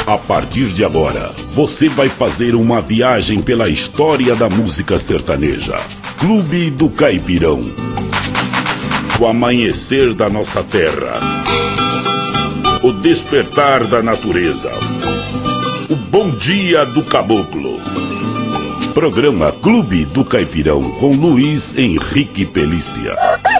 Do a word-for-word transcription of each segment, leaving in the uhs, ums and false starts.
A partir de agora, você vai fazer uma viagem pela história da música sertaneja. Clube do Caipirão. O amanhecer da nossa terra. O despertar da natureza. O bom dia do caboclo. Programa Clube do Caipirão com Luiz Henrique Pelícia.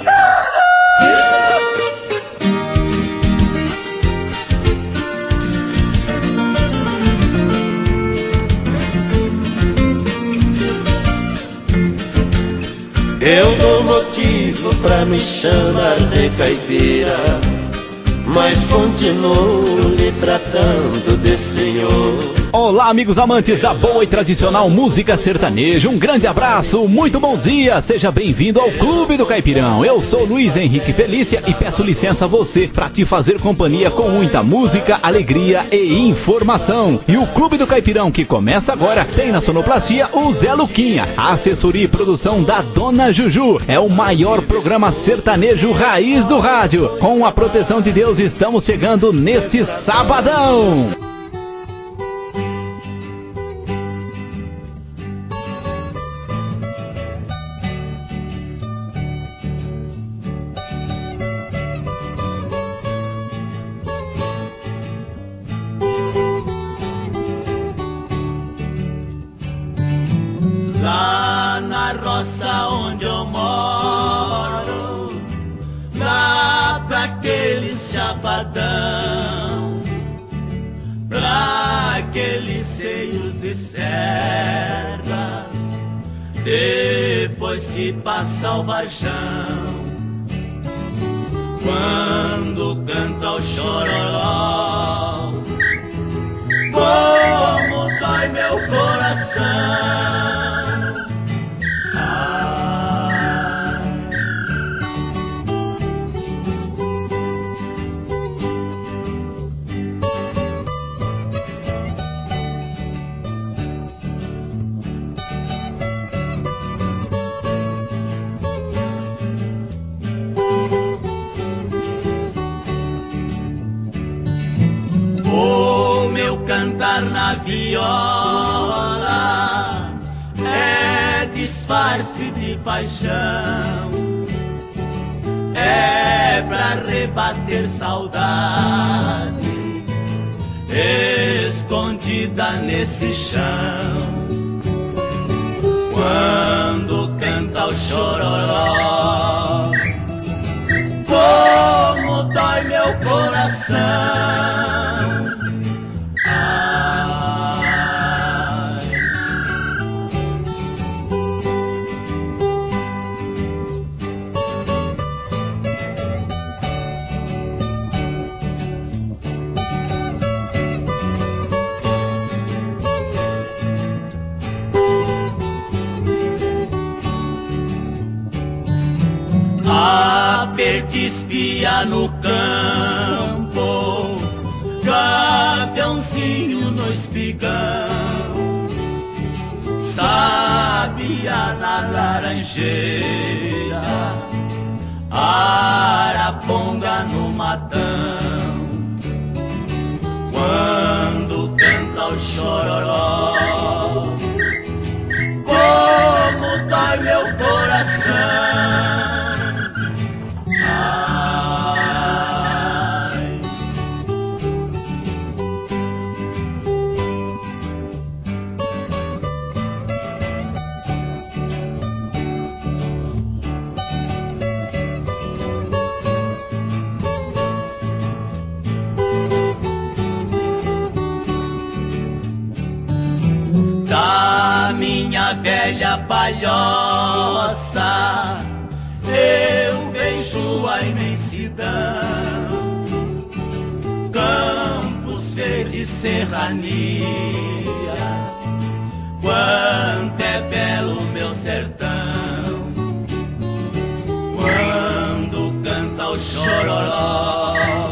Eu dou motivo pra me chamar de caipira, mas continuo lhe tratando de senhor. Olá, amigos amantes da boa e tradicional música sertaneja, um grande abraço, muito bom dia, seja bem-vindo ao Clube do Caipirão. Eu sou Luiz Henrique Pelícia e peço licença a você para te fazer companhia com muita música, alegria e informação. E o Clube do Caipirão, que começa agora, tem na sonoplastia o Zé Luquinha, a assessoria e produção da Dona Juju. É o maior programa sertanejo raiz do rádio. Com a proteção de Deus, estamos chegando neste sabadão. Lá na roça onde eu moro, lá pra aqueles chapadão, pra aqueles seios e serras, depois que passa o vaixão, quando canta o chororó, como dói meu coração. Cantar na viola é disfarce de paixão, é pra rebater saudade escondida nesse chão. Quando canta o chororó, como dói meu coração. A perdispia no campo, gaviãozinho no espigão, sabia na laranjeira, araponga no matão. Quando canta o chororó, como dói meu coração. Da minha velha palhoça eu vejo a imensidão, campos verdes, serranias, quanto é belo meu sertão. Quando canta o chororó,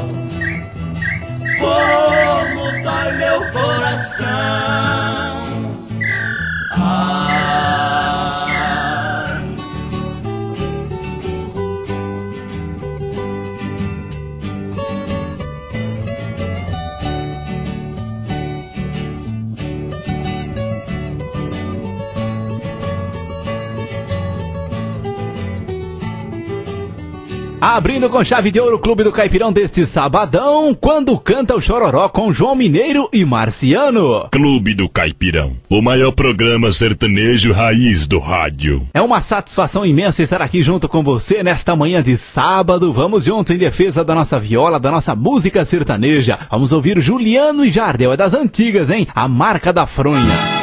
como dói meu coração. Abrindo com chave de ouro o Clube do Caipirão deste sabadão, quando canta o Chororó com João Mineiro e Marciano. Clube do Caipirão, o maior programa sertanejo raiz do rádio. É uma satisfação imensa estar aqui junto com você nesta manhã de sábado. Vamos juntos em defesa da nossa viola, da nossa música sertaneja. Vamos ouvir Juliano e Jardel, é das antigas, hein? A Marca da Fronha.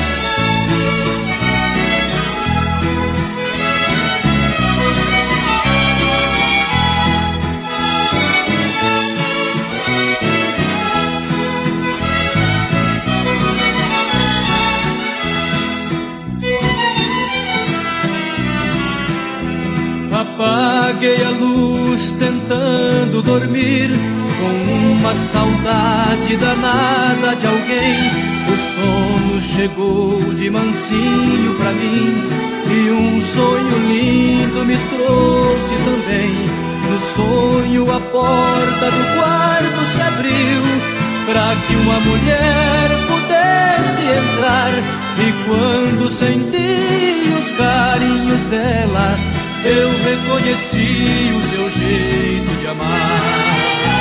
Apaguei a luz tentando dormir, com uma saudade danada de alguém. O sono chegou de mansinho pra mim, e um sonho lindo me trouxe também. No sonho a porta do quarto se abriu, pra que uma mulher pudesse entrar. E quando senti os carinhos dela, eu reconheci o seu jeito de amar.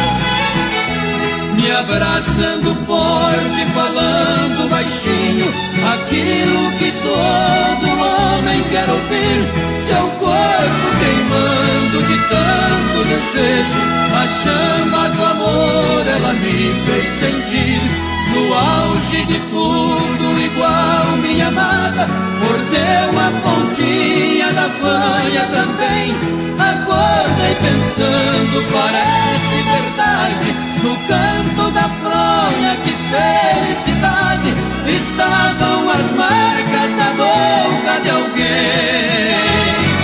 Me abraçando forte, falando baixinho, aquilo que todo homem quer ouvir. Seu corpo queimando de tanto desejo, a chama do amor ela me fez sentir. No auge de tudo, igual minha amada, mordeu a pontinha da fanha também. Acordei pensando, parece verdade, no canto da fronha, que felicidade, estavam as marcas da boca de alguém.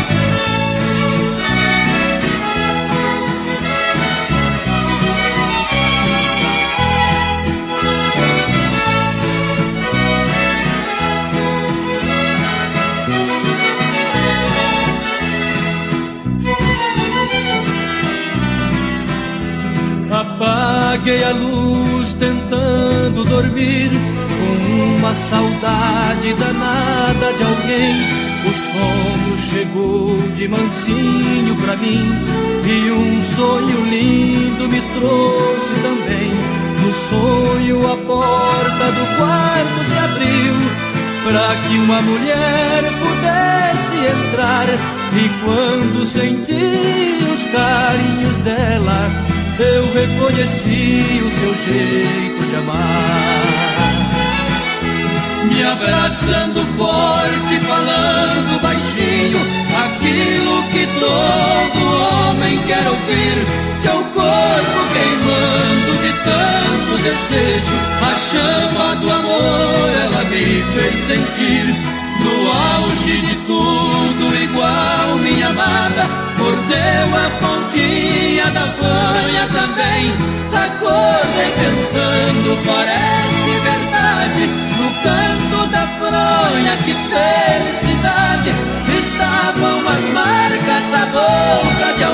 Apaguei a luz tentando dormir, com uma saudade danada de alguém. O sono chegou de mansinho pra mim, e um sonho lindo me trouxe também. No sonho a porta do quarto se abriu, pra que uma mulher pudesse entrar. E quando senti os carinhos dela, eu reconheci o seu jeito de amar. Me abraçando forte, falando baixinho, aquilo que todo homem quer ouvir. Seu corpo queimando de tanto desejo, a chama do amor ela me fez sentir. No auge de tudo, igual minha amada, mordeu a pontinha da fanha também. Acordei pensando, parece verdade, no canto da fronha, que felicidade, estavam as marcas da boca de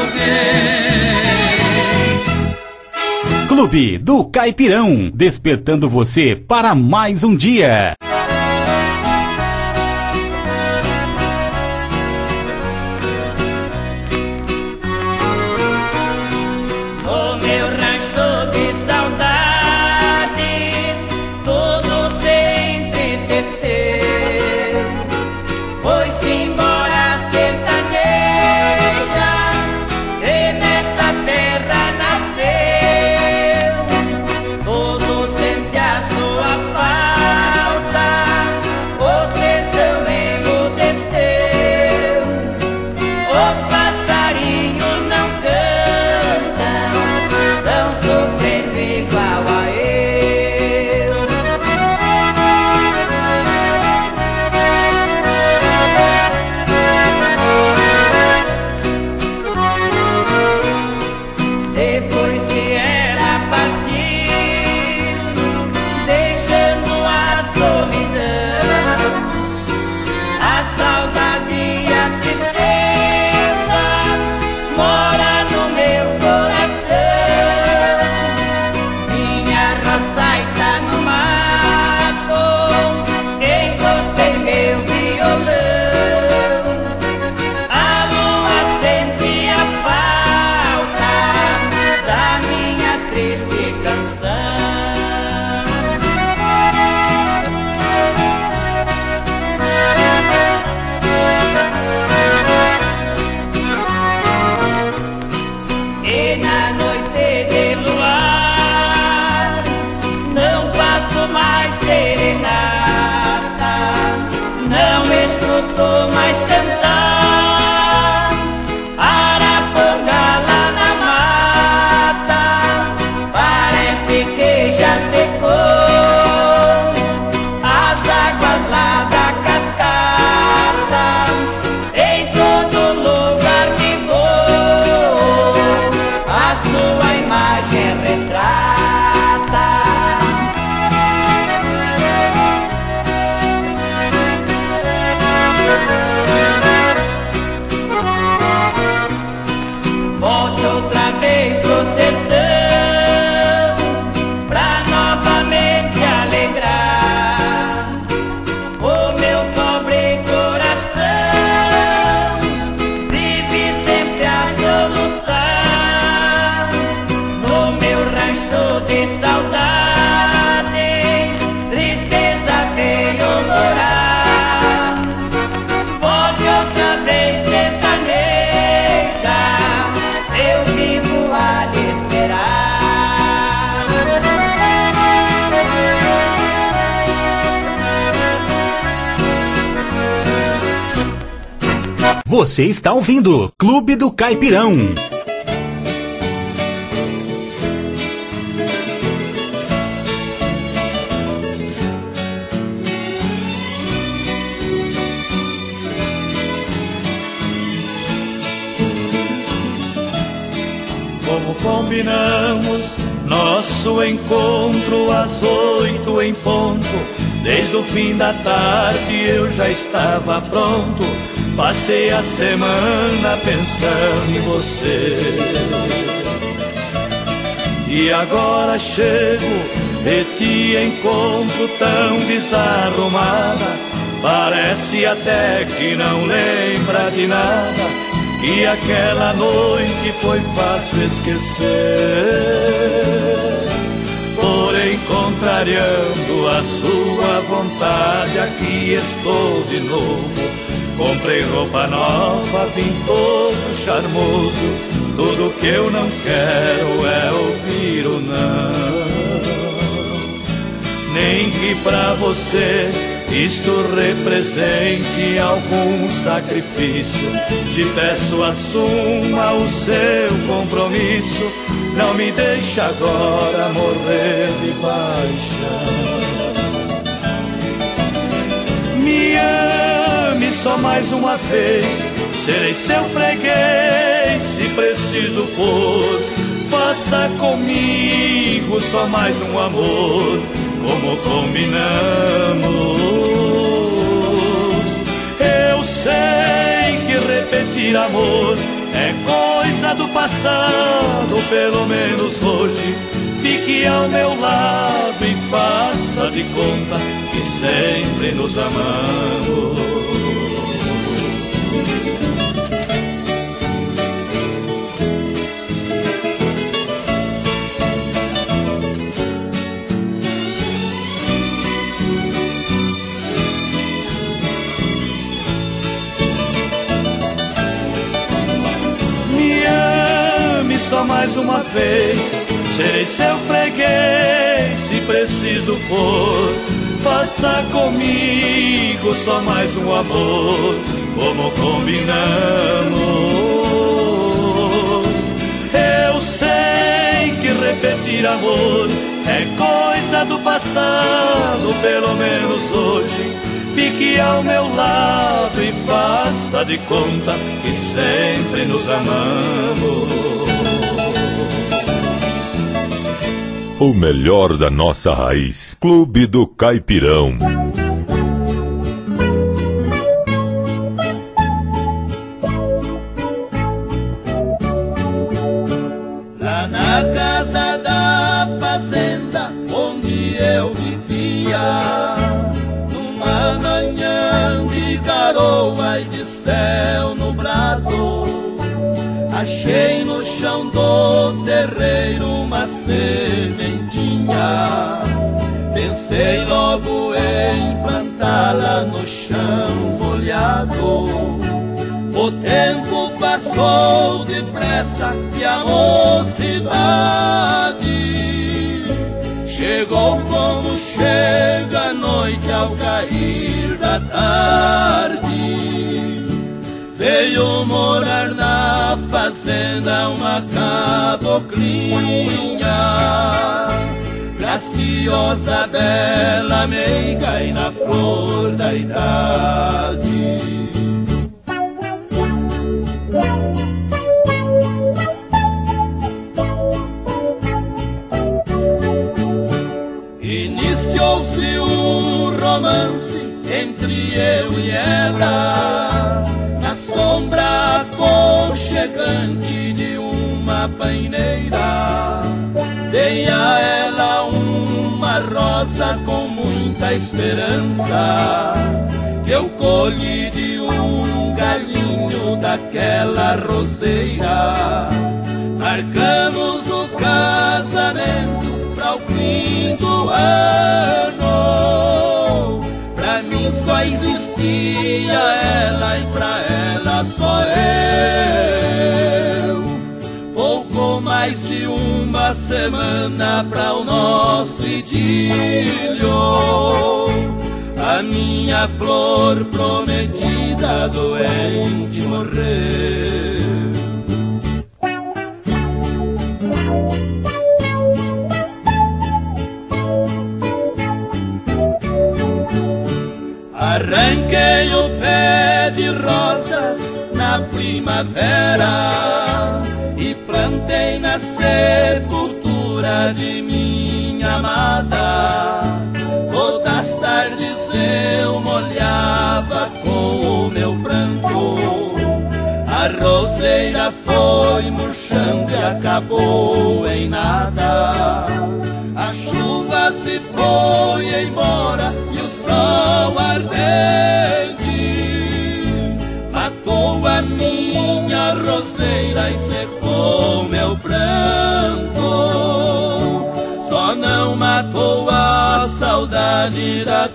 alguém. Clube do Caipirão, despertando você para mais um dia. Sua falta Você está ouvindo Clube do Caipirão. Como combinamos nosso encontro às oito em ponto, desde o fim da tarde eu já estava pronto. Passei a semana pensando em você. E agora chego e te encontro tão desarrumada. Parece até que não lembra de nada, que aquela noite foi fácil esquecer. Porém, contrariando a sua vontade, aqui estou de novo. Comprei roupa nova, vim todo charmoso. Tudo que eu não quero é ouvir o não. Nem que pra você isto represente algum sacrifício. Te peço, assuma o seu compromisso. Não me deixe agora morrer de paixão. Me ame só mais uma vez, serei seu freguês se preciso for. Faça comigo só mais um amor, como combinamos. Eu sei que repetir amor é coisa do passado, pelo menos hoje fique ao meu lado e faça de conta que sempre nos amamos. Só mais uma vez, serei seu freguês se preciso for. Faça comigo só mais um amor, como combinamos. Eu sei que repetir amor é coisa do passado, pelo menos hoje fique ao meu lado e faça de conta que sempre nos amamos. O melhor da nossa raiz. Clube do Caipirão. Lá na casa da fazenda onde eu vivia, numa manhã de garoa e de céu nublado, achei no chão do terreiro uma sementinha. Pensei logo em plantá-la no chão molhado. O tempo passou depressa e a mocidade chegou como chega a noite ao cair da tarde. Veio morar na fazenda uma caboclinha, graciosa, bela, meiga e na flor da idade. Iniciou-se um romance entre eu e ela, na sombra aconchegante de uma paineira. Dei a ela uma rosa com muita esperança, que eu colhi de um galinho daquela roseira. Marcamos o casamento para o fim do ano. Pra mim só existia ela e pra ela só eu. Pouco mais de uma semana pra o nosso idílio, a minha flor prometida doente morrer. Arranquei o pé de rosas na primavera e plantei na sepultura de minha amada. Todas as tardes eu molhava com o meu pranto, a roseira foi murchando e acabou em nada. A chuva se foi embora e o sol ardente matou a minha roseira e secou meu pranto. Só não matou a saudade da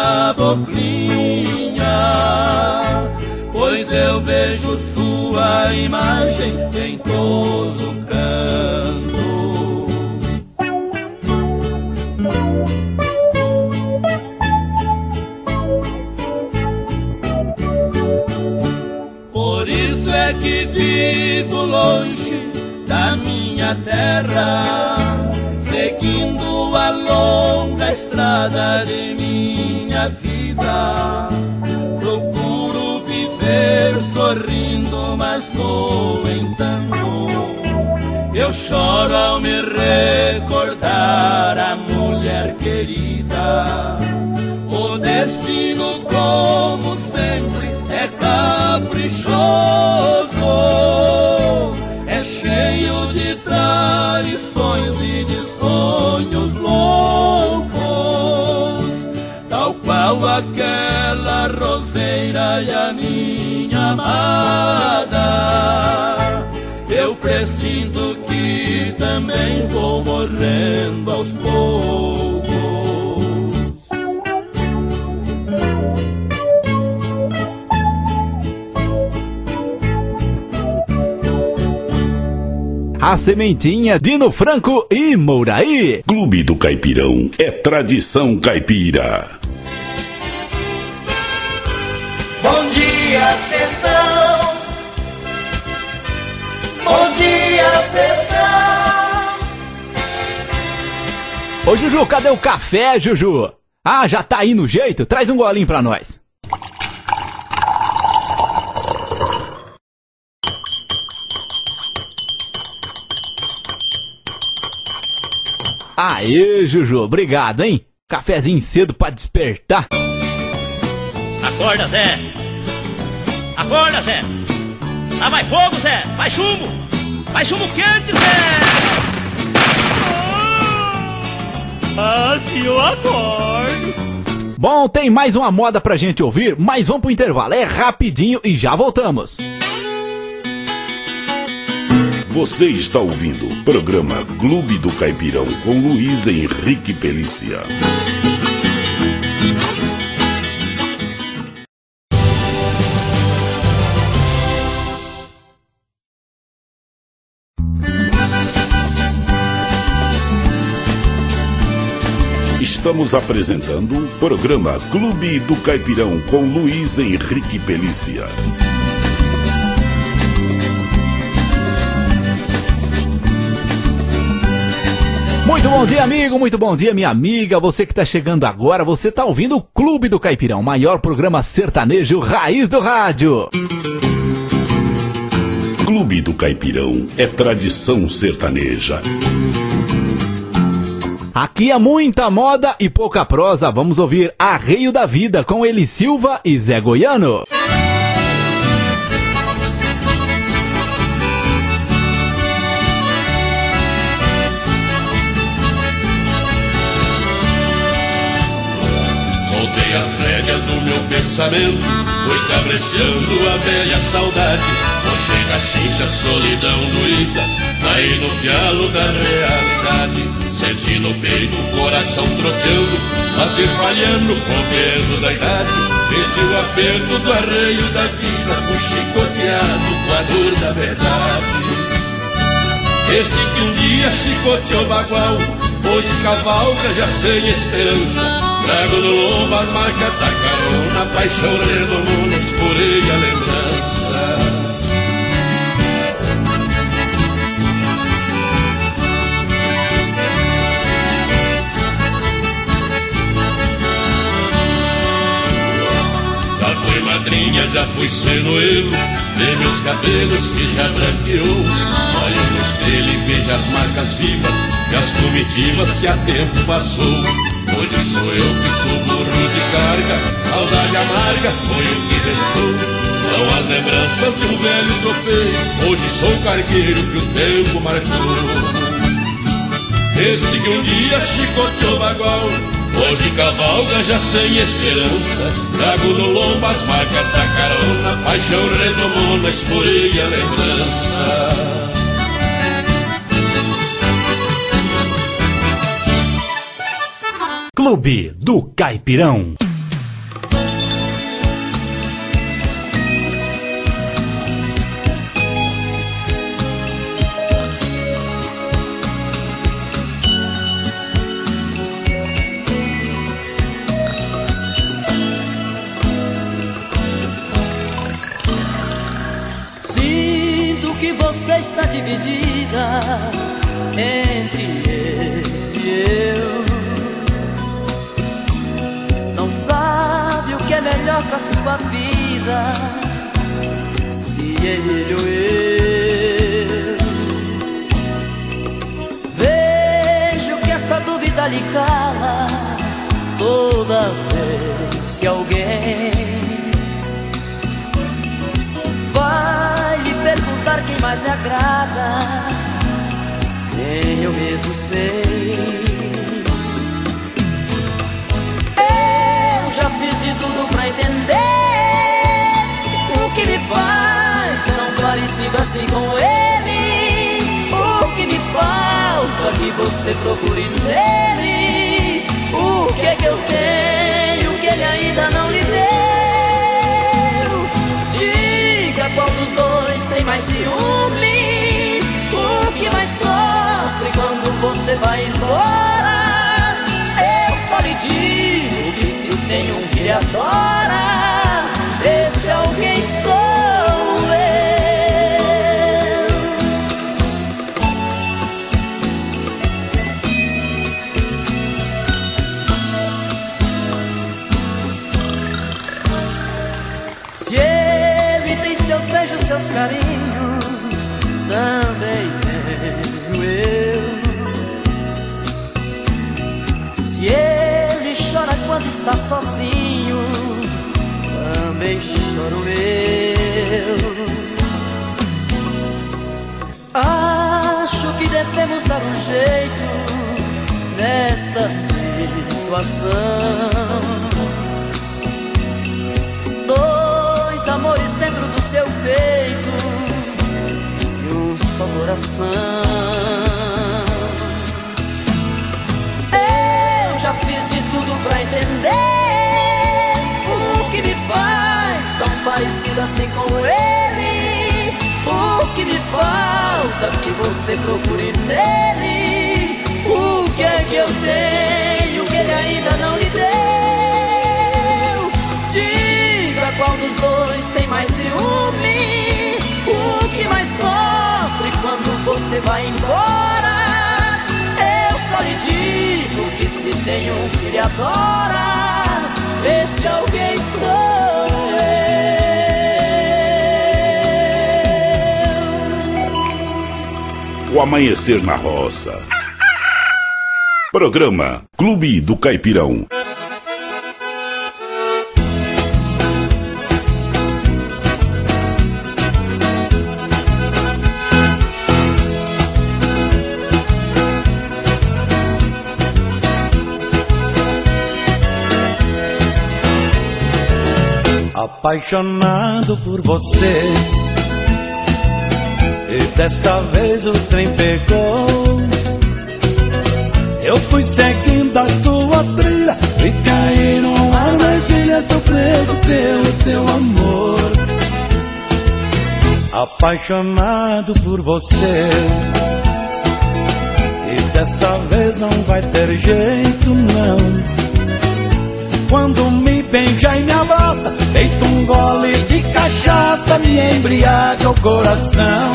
caboclinha, pois eu vejo sua imagem em todo canto. Por isso é que vivo longe da minha terra, seguindo a longa estrada de minha vida. Procuro viver sorrindo, mas no entanto eu choro ao me recordar a mulher querida. O destino, como sempre, é caprichoso, é cheio de traições e de sonhos loucos, tal qual aquela roseira e a minha amada. Eu presinto que também vou morrendo aos poucos. A sementinha, Dino Franco e Mouraí. Clube do Caipirão é tradição caipira. Bom dia, sertão. Bom dia, sertão. Ô Juju, cadê o café, Juju? Ah, já tá aí no jeito? Traz um golinho pra nós. Aê, Juju, obrigado, hein? Cafezinho cedo pra despertar. Acorda, Zé! Acorda, Zé! Lá vai fogo, Zé! Vai chumbo! Vai chumbo quente, Zé! Ah, se eu acordo! Bom, tem mais uma moda pra gente ouvir, mas vamos pro intervalo. É rapidinho e já voltamos. Você está ouvindo o programa Clube do Caipirão com Luiz Henrique Pelícia. Estamos apresentando o programa Clube do Caipirão com Luiz Henrique Pelícia. Muito bom dia, amigo, muito bom dia, minha amiga. Você que tá chegando agora, você tá ouvindo o Clube do Caipirão, maior programa sertanejo raiz do rádio. Clube do Caipirão é tradição sertaneja. Aqui é muita moda e pouca prosa. Vamos ouvir Arreio da Vida com Eli Silva e Zé Goiano. Soltei as rédeas do meu pensamento, fui cabreando a velha saudade. Puxei na chincha a solidão doída, caí no pialo da realidade. Senti no peito o coração troteando, bater falhando com o peso da idade. Senti o aperto do arreio da vida, fui chicoteado com a dor da verdade. Esse que um dia chicoteou bagual, hoje cavalga já sem esperança. Trago no lombo as marcas da carona, paixão redomona, esporei a lembrança. Já fui madrinha, já fui senoeiro, de meus cabelos que já branqueou. Olho no espelho e vejo as marcas vivas e as comitivas que há tempo passou. Hoje sou eu que sou burro de carga, saudade amarga foi o que restou. São as lembranças de um velho tropeiro, hoje sou cargueiro que o tempo marcou. Este que um dia chicoteou bagual, hoje cavalga já sem esperança. Trago no lombo as marcas da carona, paixão redomona, esporei a lembrança. Clube do Caipirão. Sinto que você está dividida entre ele e eu. É melhor pra sua vida, se ele ou eu. Vejo que esta dúvida lhe cala toda vez que alguém vai lhe perguntar quem mais lhe agrada. Nem eu mesmo sei. Já fiz de tudo pra entender o que me faz tão parecido assim com ele. O que me falta que você procure nele. O que é que eu tenho que ele ainda não lhe deu? Diga qual dos dois tem mais ciúme. O que mais sofre quando você vai embora? Eu só lhe digo que se tem um que lhe adora, esse alguém sou eu. Se ele tem seus beijos, seus carinhos, também tenho eu. Se ele chora quando está sozinho, também choro eu. Acho que devemos dar um jeito nesta situação. Dois amores dentro do seu peito e um só coração. Já fiz de tudo pra entender o que me faz tão parecido assim com ele. O que me falta que você procure nele. O que é que eu tenho que ele ainda não lhe deu? Diga qual dos dois tem mais ciúme. O que mais sofre quando você vai embora? Eu só lhe digo que se tem um que lhe adora, esse alguém sou eu. O Amanhecer na Roça. Programa Clube do Caipirão. Apaixonado por você, e desta vez o trem pegou. Eu fui seguindo a tua trilha e caí numa armadilha, tô preso pelo seu amor. Apaixonado por você, e dessa vez não vai ter jeito não. Quando me beija e me abraça, feito um gole de cachaça, me embriaga o coração.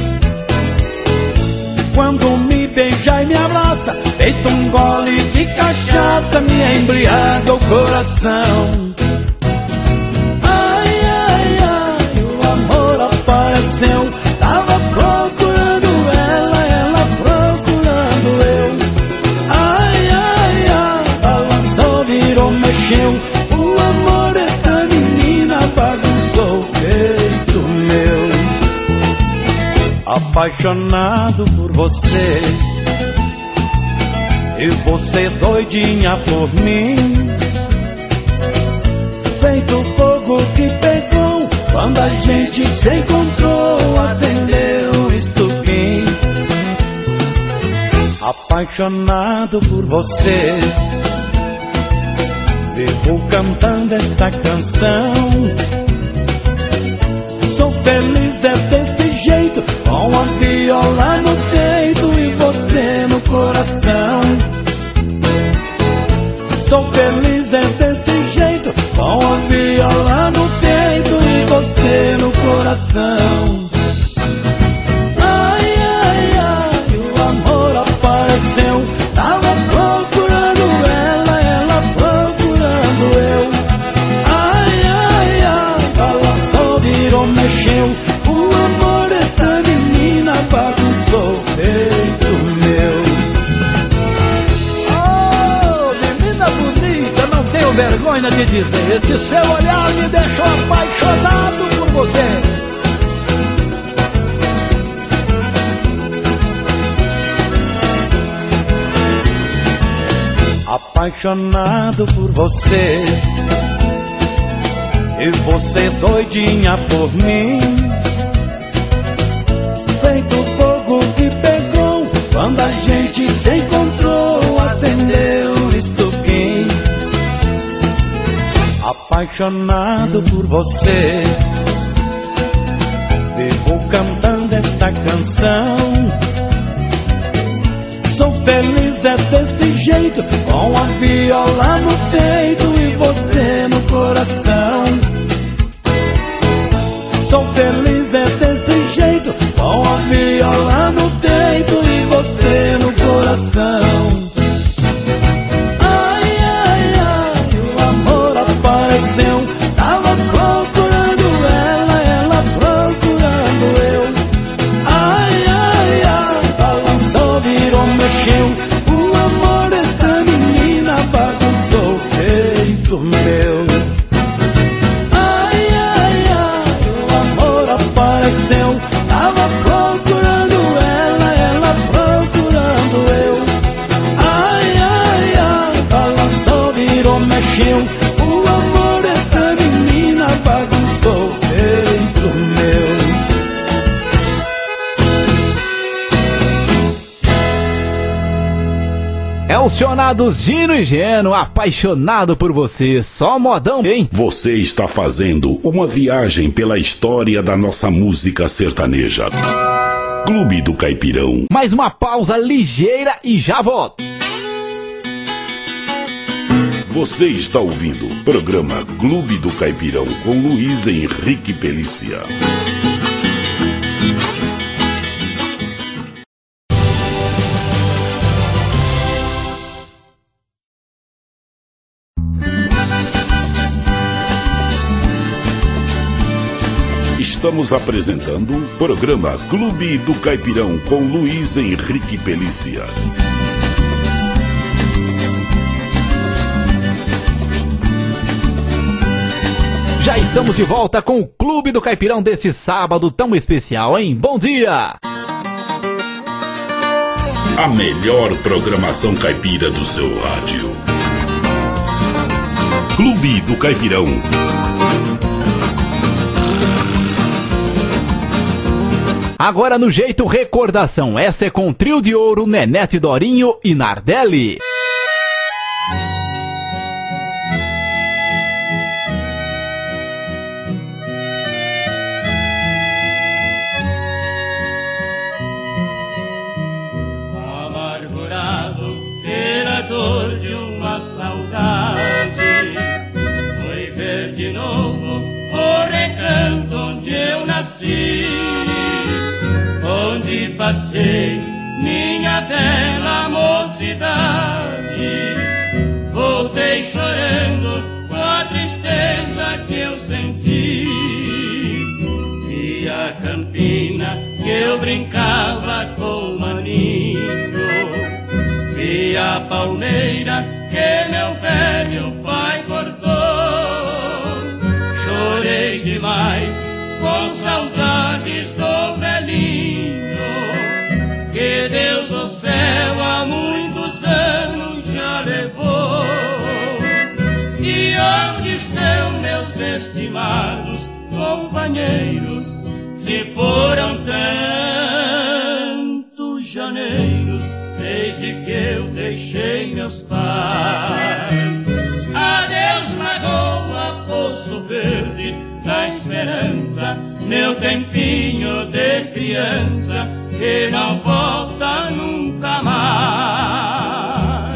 Quando me beija e me abraça, feito um gole de cachaça, me embriaga o coração. Ai, ai, ai, o amor apareceu. Tava procurando ela, ela procurando eu. Ai, ai, ai, balançou, virou, mexeu. O amor desta menina bagunçou o peito meu. Apaixonado por você, e você doidinha por mim, feito fogo que pegou quando a gente se encontrou, acendeu o estupim. Apaixonado por você, vivo cantando esta canção. Sou feliz de desse jeito, com a viola no peito e você no coração. Sou feliz de desse jeito, com a viola no peito e você no coração. Ai, ai, ai, o amor apareceu. Tava procurando ela, ela procurando eu. Ai, ai, ai, balançou, virou, mexeu. O amor desta menina bagunçou o peito meu. Oh, menina bonita, não tenho vergonha de dizer, esse seu olhar me deixou apaixonado por você. Apaixonado por você, e você doidinha por mim, feito fogo que pegou quando a gente se encontrou, acendeu o estupim. Apaixonado por você, vivo cantando esta canção. Sou feliz de desse jeito, com a viola no peito e você no coração. Sou feliz de desse jeito, com a viola no peito e você no coração. Ai, ai, ai, o amor apareceu. Tava procurando ela, ela procurando eu. Ai, ai, ai, balançou, virou, mexeu. O amor desta menina bagunçou o peito meu. Ai, ai, ai, o amor apareceu. Tava procurando ela, ela procurando eu. Ai, ai, ai, balançou, virou, mexeu. O amor desta menina bagunçou o peito meu. É os Sionados Gino e Geno, apaixonado por você, só modão, hein? Você está fazendo uma viagem pela história da nossa música sertaneja. Clube do Caipirão. Mais uma pausa ligeira e já volto. Você está ouvindo o programa Clube do Caipirão com Luiz Henrique Pelícia. Estamos apresentando o programa Clube do Caipirão com Luiz Henrique Pelícia. Já estamos de volta com o Clube do Caipirão desse sábado tão especial, hein? Bom dia! A melhor programação caipira do seu rádio. Clube do Caipirão. Agora no jeito recordação, essa é com Trio de Ouro, Nenete Dorinho e Nardelli. Amargurado pela dor de uma saudade, nasci, onde passei minha bela mocidade. Voltei chorando com a tristeza que eu senti. Vi a campina que eu brincava com o maninho, vi a palmeira que meu velho pai cortou. Chorei demais com saudades do velhinho, que Deus do céu há muitos anos já levou. E onde estão meus estimados companheiros? Se foram tantos janeiros desde que eu deixei meus pais. Adeus, lagoa, Poço Verde da esperança, meu tempinho de criança que não volta nunca mais.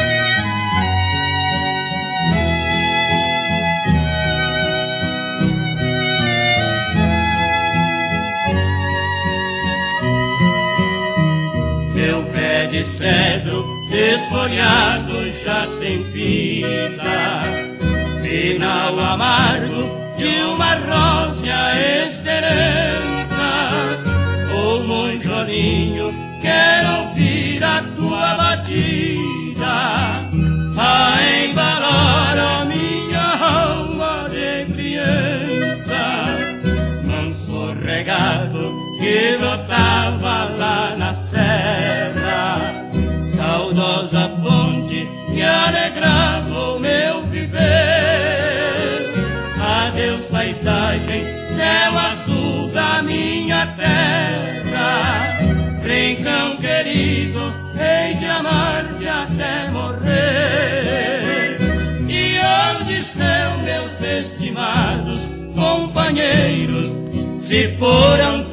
Meu pé de cedro desfolhado já sem vida, final amargo de uma rósea esperança. Ô monjolinho, quero ouvir a tua batida a embalar a minha alma de criança. Manso regado que brotava lá na serra, saudosa fonte que alegrava o meu viver. Adeus, paisagem, céu azul da minha terra, rincão querido, hei de amar-te até morrer. E onde estão meus estimados companheiros? Se foram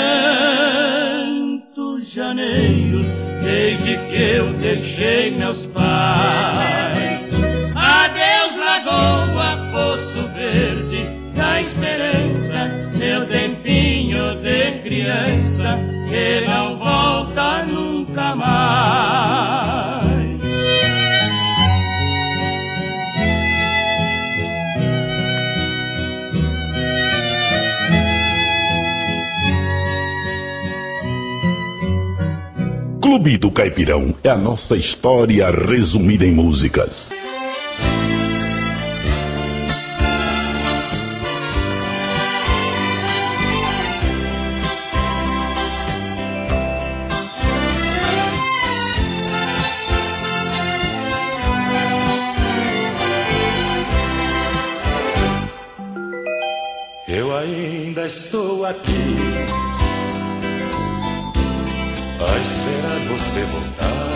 tantos janeiros desde que eu deixei meus pais. Adeus, lagoa, Poço Verde da esperança, meu tempinho de criança que não volta nunca mais. Clube do Caipirão é a nossa história resumida em músicas. Eu ainda estou aqui a esperar você voltar,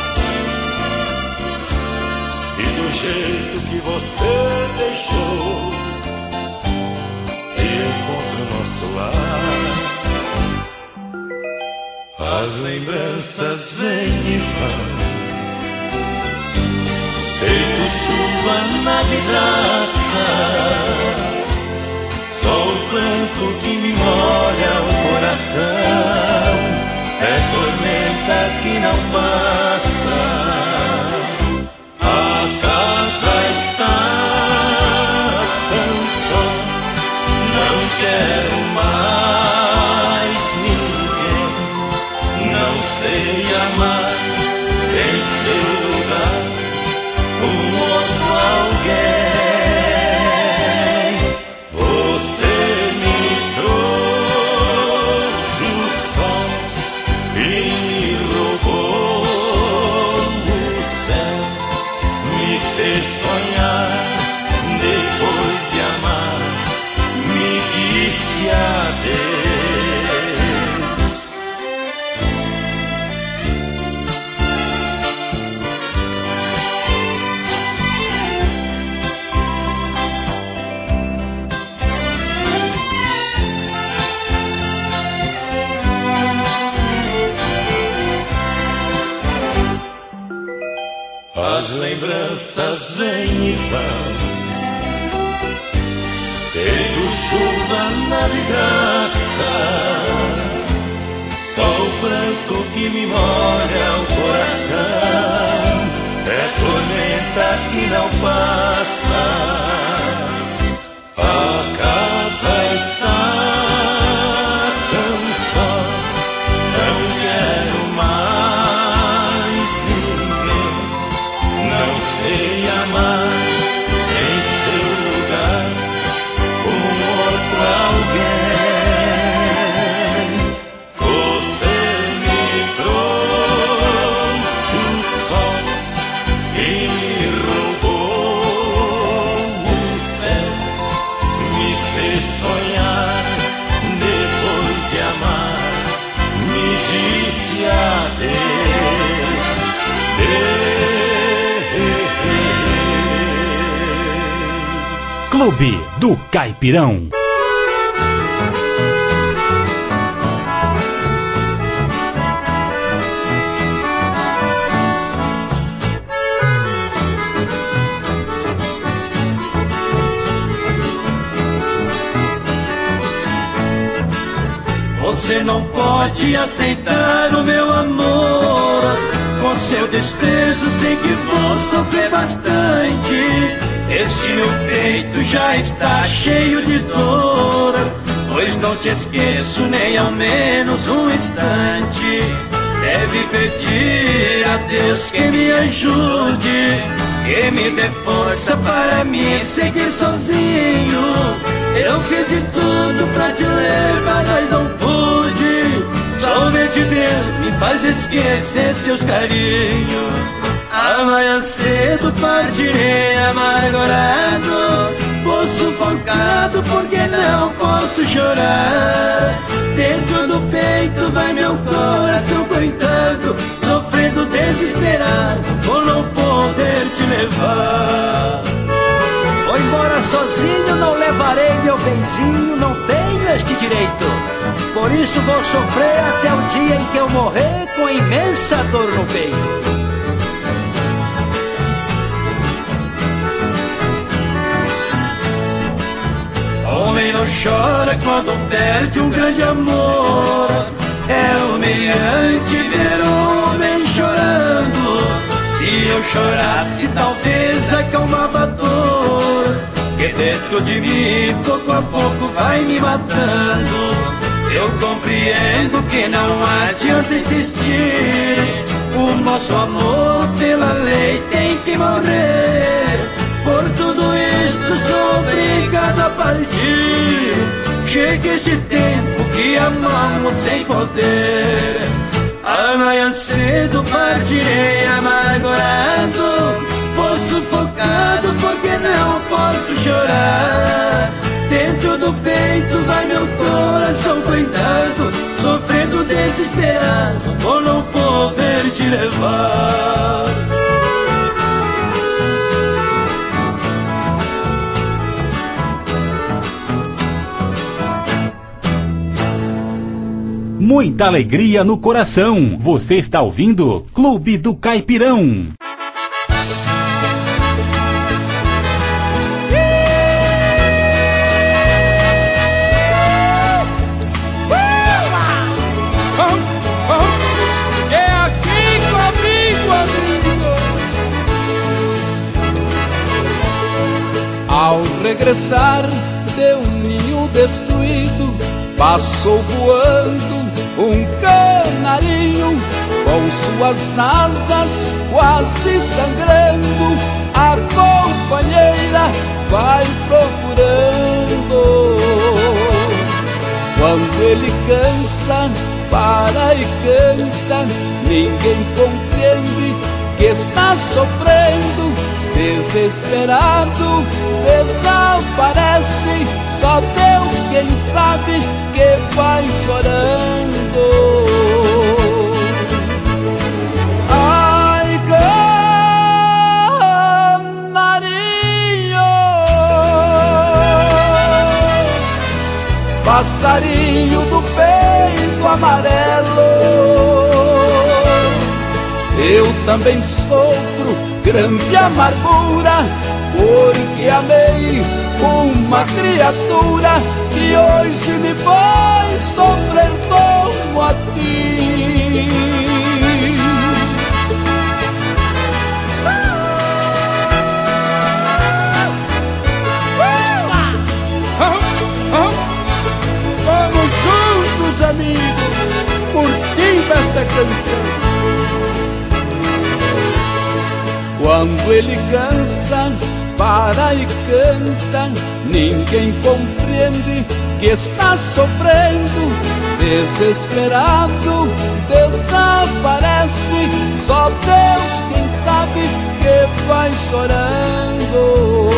e do jeito que você deixou se encontra o nosso lar. As lembranças vêm e vão, feito chuva na vidraça, só o pranto que me molha o coração, é tormenta que não passa. A casa está tão só, não quero mais ninguém, não sei amar em seu lugar um outro alguém. As lembranças vêm e vão, feito chuva na vidraça, me molha o coração, é tormenta que não passa. A casa está tão só, não quero mais ninguém, não sei amar em seu lugar um outro alguém. Você me trouxe o sol e me roubou o céu, me fez sonhar depois de amar, me disse adeus. Clube do Caipirão. Você não pode aceitar o meu amor, com seu desprezo sei que vou sofrer bastante. Este meu peito já está cheio de dor, pois não te esqueço nem ao menos um instante. Deve pedir a Deus que me ajude, que me dê força para me seguir sozinho. Eu fiz de tudo pra te levar, mas não pude. Somente Deus me faz esquecer seus carinhos. Amanhã cedo partirei amargurado, vou sufocado porque não posso chorar. Dentro do peito vai meu coração coitado, sofrendo desesperado por não poder te levar. Vou embora sozinho, não levarei meu benzinho, não tenho este direito. Por isso vou sofrer até o dia em que eu morrer com imensa dor no peito. Homem não chora quando perde um grande amor, é humilhante ver homem chorando. Se eu chorasse talvez acalmava a dor, que dentro de mim pouco a pouco vai me matando. Eu compreendo que não adianta insistir, o nosso amor pela lei tem que morrer. Por tudo isto sou obrigado a partir. Chega este tempo que amamos sem poder. Amanhã cedo partirei amargurado, vou sufocado porque não posso chorar. Dentro do peito vai meu coração coitado, sofrendo desesperado por não poder te levar. Muita alegria no coração. Você está ouvindo Clube do Caipirão. É aqui comigo, amigo. Ao regressar de um ninho destruído, passou voando um canarinho, com suas asas quase sangrando, a companheira vai procurando. Quando ele cansa, para e canta, ninguém compreende que está sofrendo. Desesperado, desaparece, só Deus quem sabe que vai chorando. Ai, canarinho, passarinho do peito amarelo, eu também sofro grande amargura, porque amei uma criatura que hoje me faz sofrer como a ti. esta canção. Quando ele cansa, para e canta, ninguém compreende que está sofrendo. Desesperado, desaparece, só Deus quem sabe que vai chorando.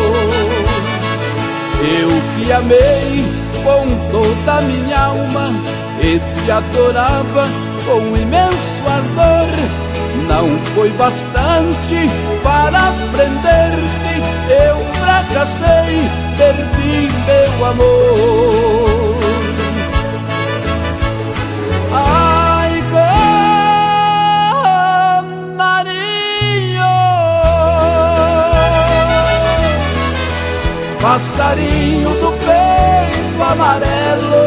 Eu que amei com toda a minha alma e te adorava com imenso ardor, não foi bastante para prender-te, eu fracassei, perdi meu amor. Ai, canarinho, passarinho do peito amarelo,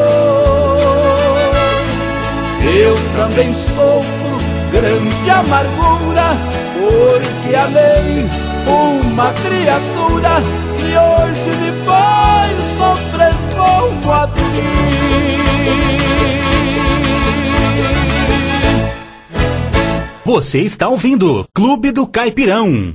eu também sofro grande amargura, porque amei uma criatura que hoje me faz sofrer como a ti. Você está ouvindo Clube do Caipirão.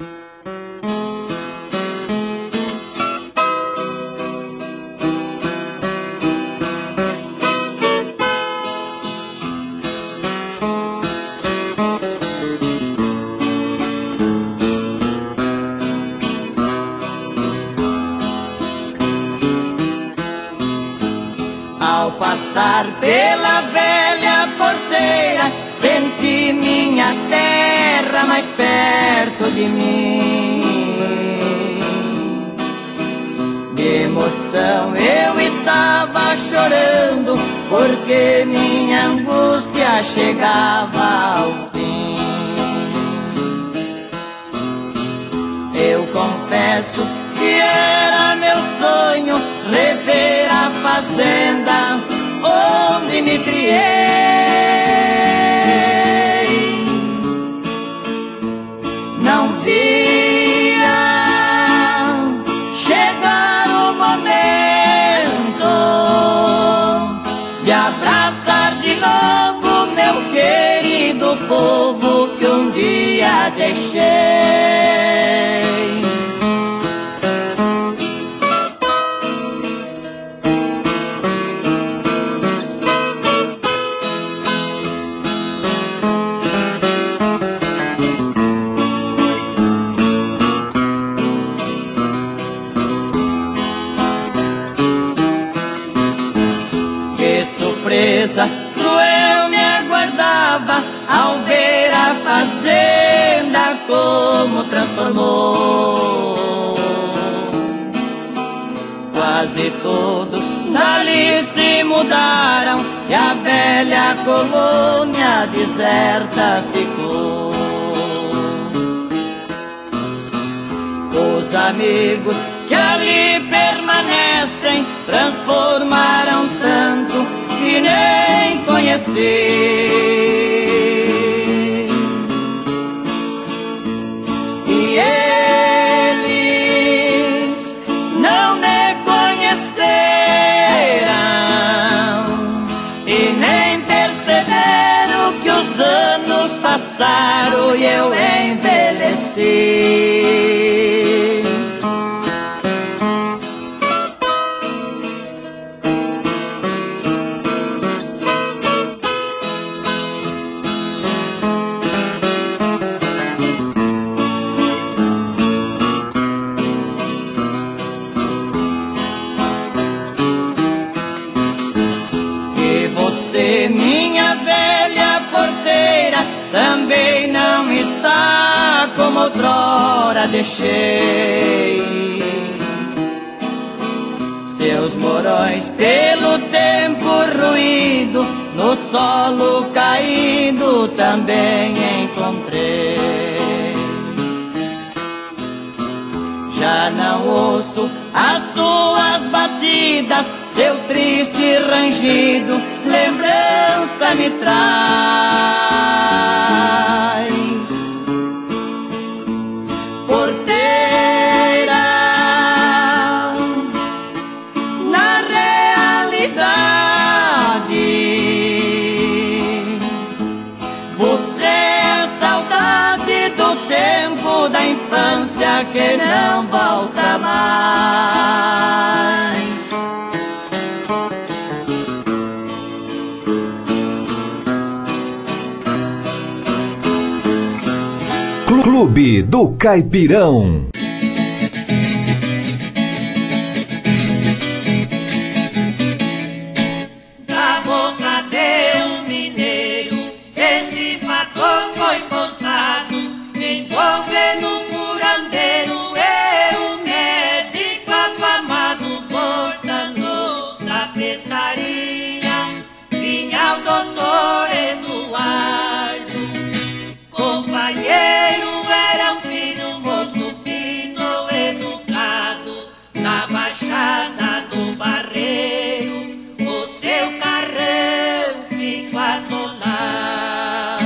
Ao passar pela velha porteira, senti minha terra mais perto de mim. De emoção eu estava chorando, porque minha angústia chegava ao fim. Eu confesso que era meu sonho rever a fazenda onde me criei. Não via chegar o momento de abraçar de novo meu querido povo que um dia deixei. Cruel me aguardava ao ver a fazenda como transformou. Quase todos dali se mudaram e a velha colônia deserta ficou. Os amigos que ali permanecem transformaram tanto que nem conheci. E eles não me conheceram e nem perceberam que os anos passaram e eu envelheci. Minha velha porteira também não está como outrora deixei. Seus morões pelo tempo ruído, no solo caído também encontrei. Já não ouço as suas batidas, seu triste rangido lembrança me traz. Porteira, na realidade vida que não volta mais. Clube do Caipirão. Da boca de um mineiro, esse fator foi contado, envolvendo um curandeiro e um médico afamado, voltando da pescaria, vinha o doutor Eduardo, companheiro. Era um filho moço fino, educado, na baixada do Barreiro, o seu carrão ficou atonado.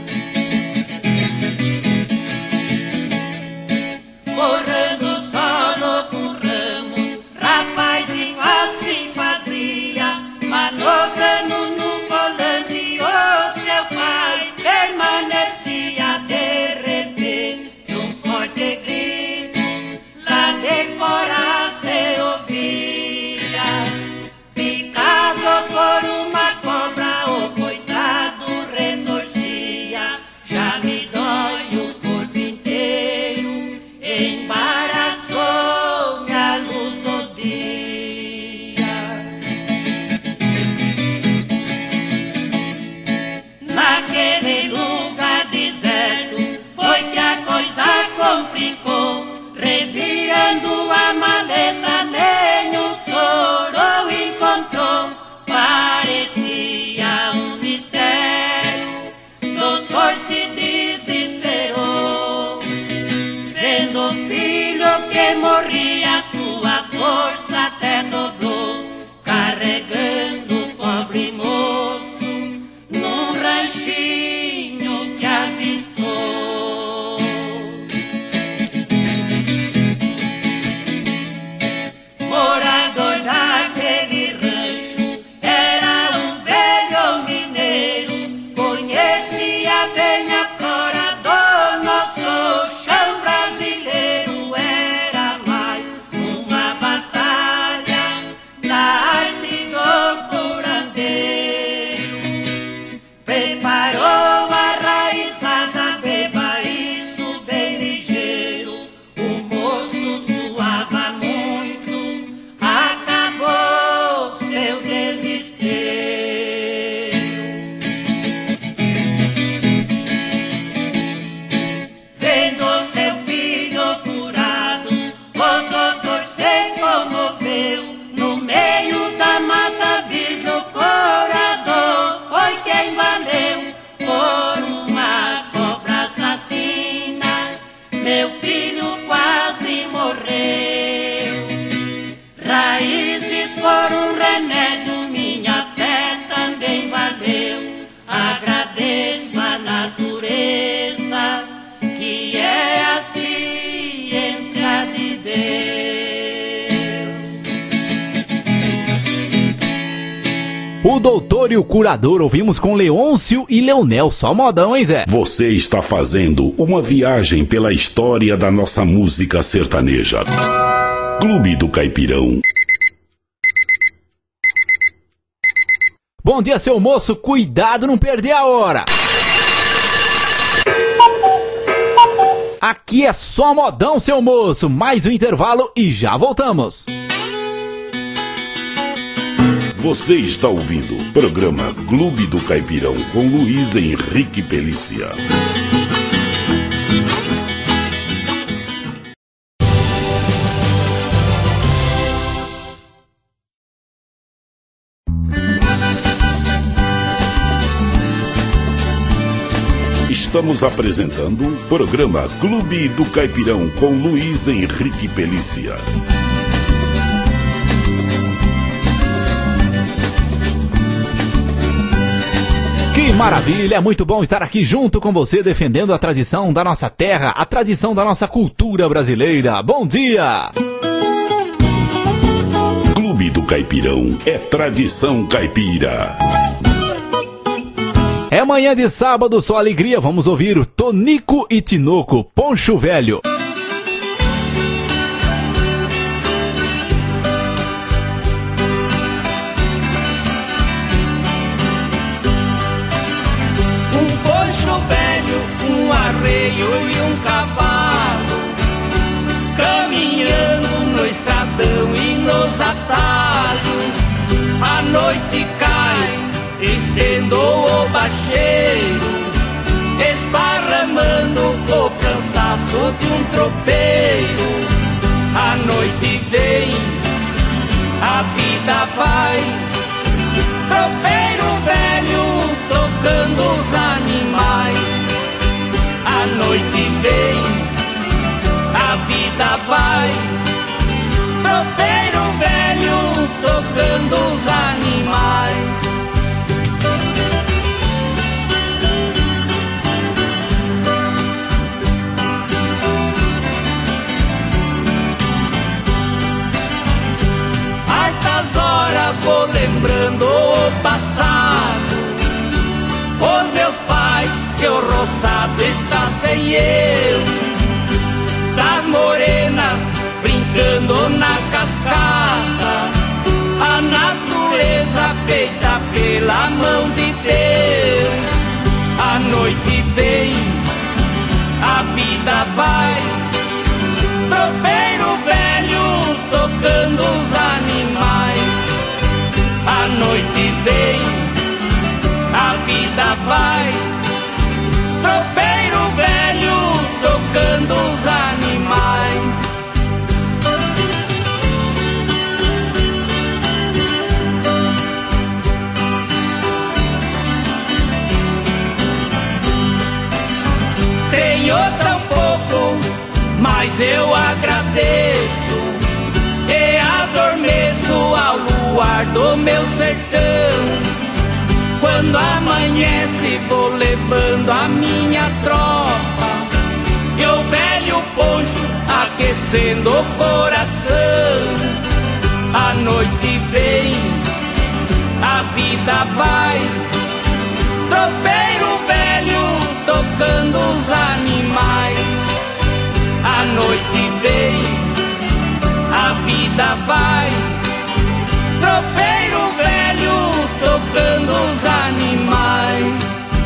Morando só no curramos, rapazinho assim fazia, manobrando no volante, o seu pai permanecia de repente. Forte grito, lá de fora se ouvia, picado por uma cobra, o coitado retorcia, já me dói o corpo inteiro, embaraçou-me a luz do dia. Naquele lugar deserto, foi que a coisa complicou, revirando a maleta, nenhum soro encontrou, parecia um mistério, doutor se desesperou, vendo o filho que morria, sua força até dobrou, carregando o pobre moço num ranchinho que avistou. Morador daquele rancho era um velho mineiro, conhecia bem a flora do nosso chão brasileiro. Era mais uma batalha na arte do curandeiro. Preparou a raizada, beba isso bem ligeiro. O moço suava muito, acabou seu desespero. Vendo seu filho curado, o doutor se comoveu. No meio da mata virgem, o corador foi quem valeu. Por uma cobra assassina, meu filho quase morreu. Raízes foram um remédio, minha fé também valeu. Agradeço a natureza, que é a ciência de Deus. O doutor e o curador ouvimos com Leôncio e Leonel, só modão, hein, Zé? Você está fazendo uma viagem pela história da nossa música sertaneja. Clube do Caipirão. Bom dia, seu moço, cuidado não perder a hora. Aqui é só modão, seu moço, mais um intervalo e já voltamos. Você está ouvindo o programa Clube do Caipirão com Luiz Henrique Pelícia. Estamos apresentando o programa Clube do Caipirão com Luiz Henrique Pelícia. Que maravilha, é muito bom estar aqui junto com você, defendendo a tradição da nossa terra, a tradição da nossa cultura brasileira. Bom dia! Clube do Caipirão é tradição caipira. É manhã de sábado, só alegria, vamos ouvir o Tonico e Tinoco, Poncho Velho. noite cai, estendo o bacheiro, esparramando o cansaço de um tropeiro. A noite vem, a vida vai, tropeiro velho tocando os animais. A noite vem, a vida vai, tropeiro velho tocando os animais. Hartas horas vou lembrando o passado, os meus pais, que o roçado está sem eu, das morenas brincando na cascata, a natureza feita pela mão de Deus. A noite vem, a vida vai, tropeiro velho tocando os animais. A noite vem, a vida vai, tropeiro velho tocando os animais. Tenho tão pouco, mas eu agradeço e adormeço ao luar do meu sertão. Quando amanhece vou levando a minha tropa e o velho poncho aquecendo o coração. A noite vem, a vida vai, tropeiro velho tocando os animais. A noite vem, a vida vai, tropeiro velho tocando os animais.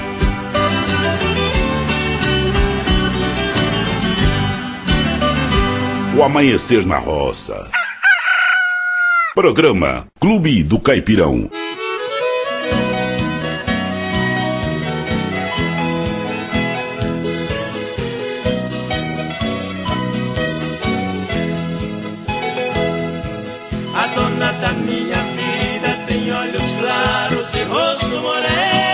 O Amanhecer na Roça. Programa Clube do Caipirão. A dona da minha vida tem olhos claros e rosto moreno.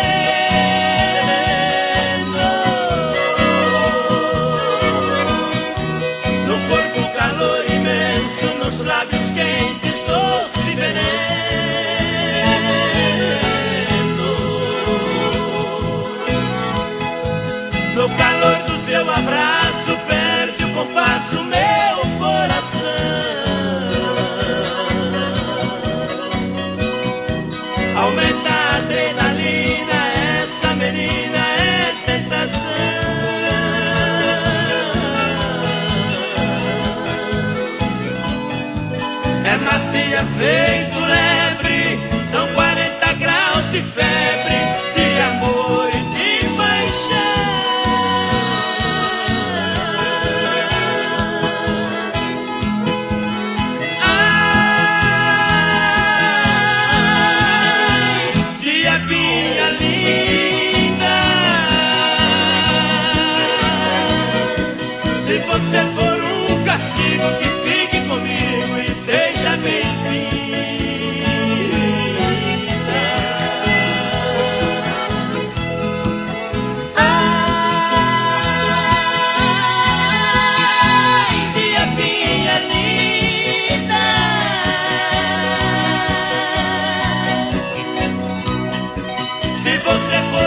No corpo calor imenso, nos lábios quentes doce veneno. No calor do seu abraço perde o compasso meu coração. Aumenta a adrenalina, essa menina é tentação. É macia feito lebre, são quarenta graus de febre, de amor e de paixão. Se você for um castigo, que fique comigo e seja bem-vinda. Ai, diabinha linda, se você for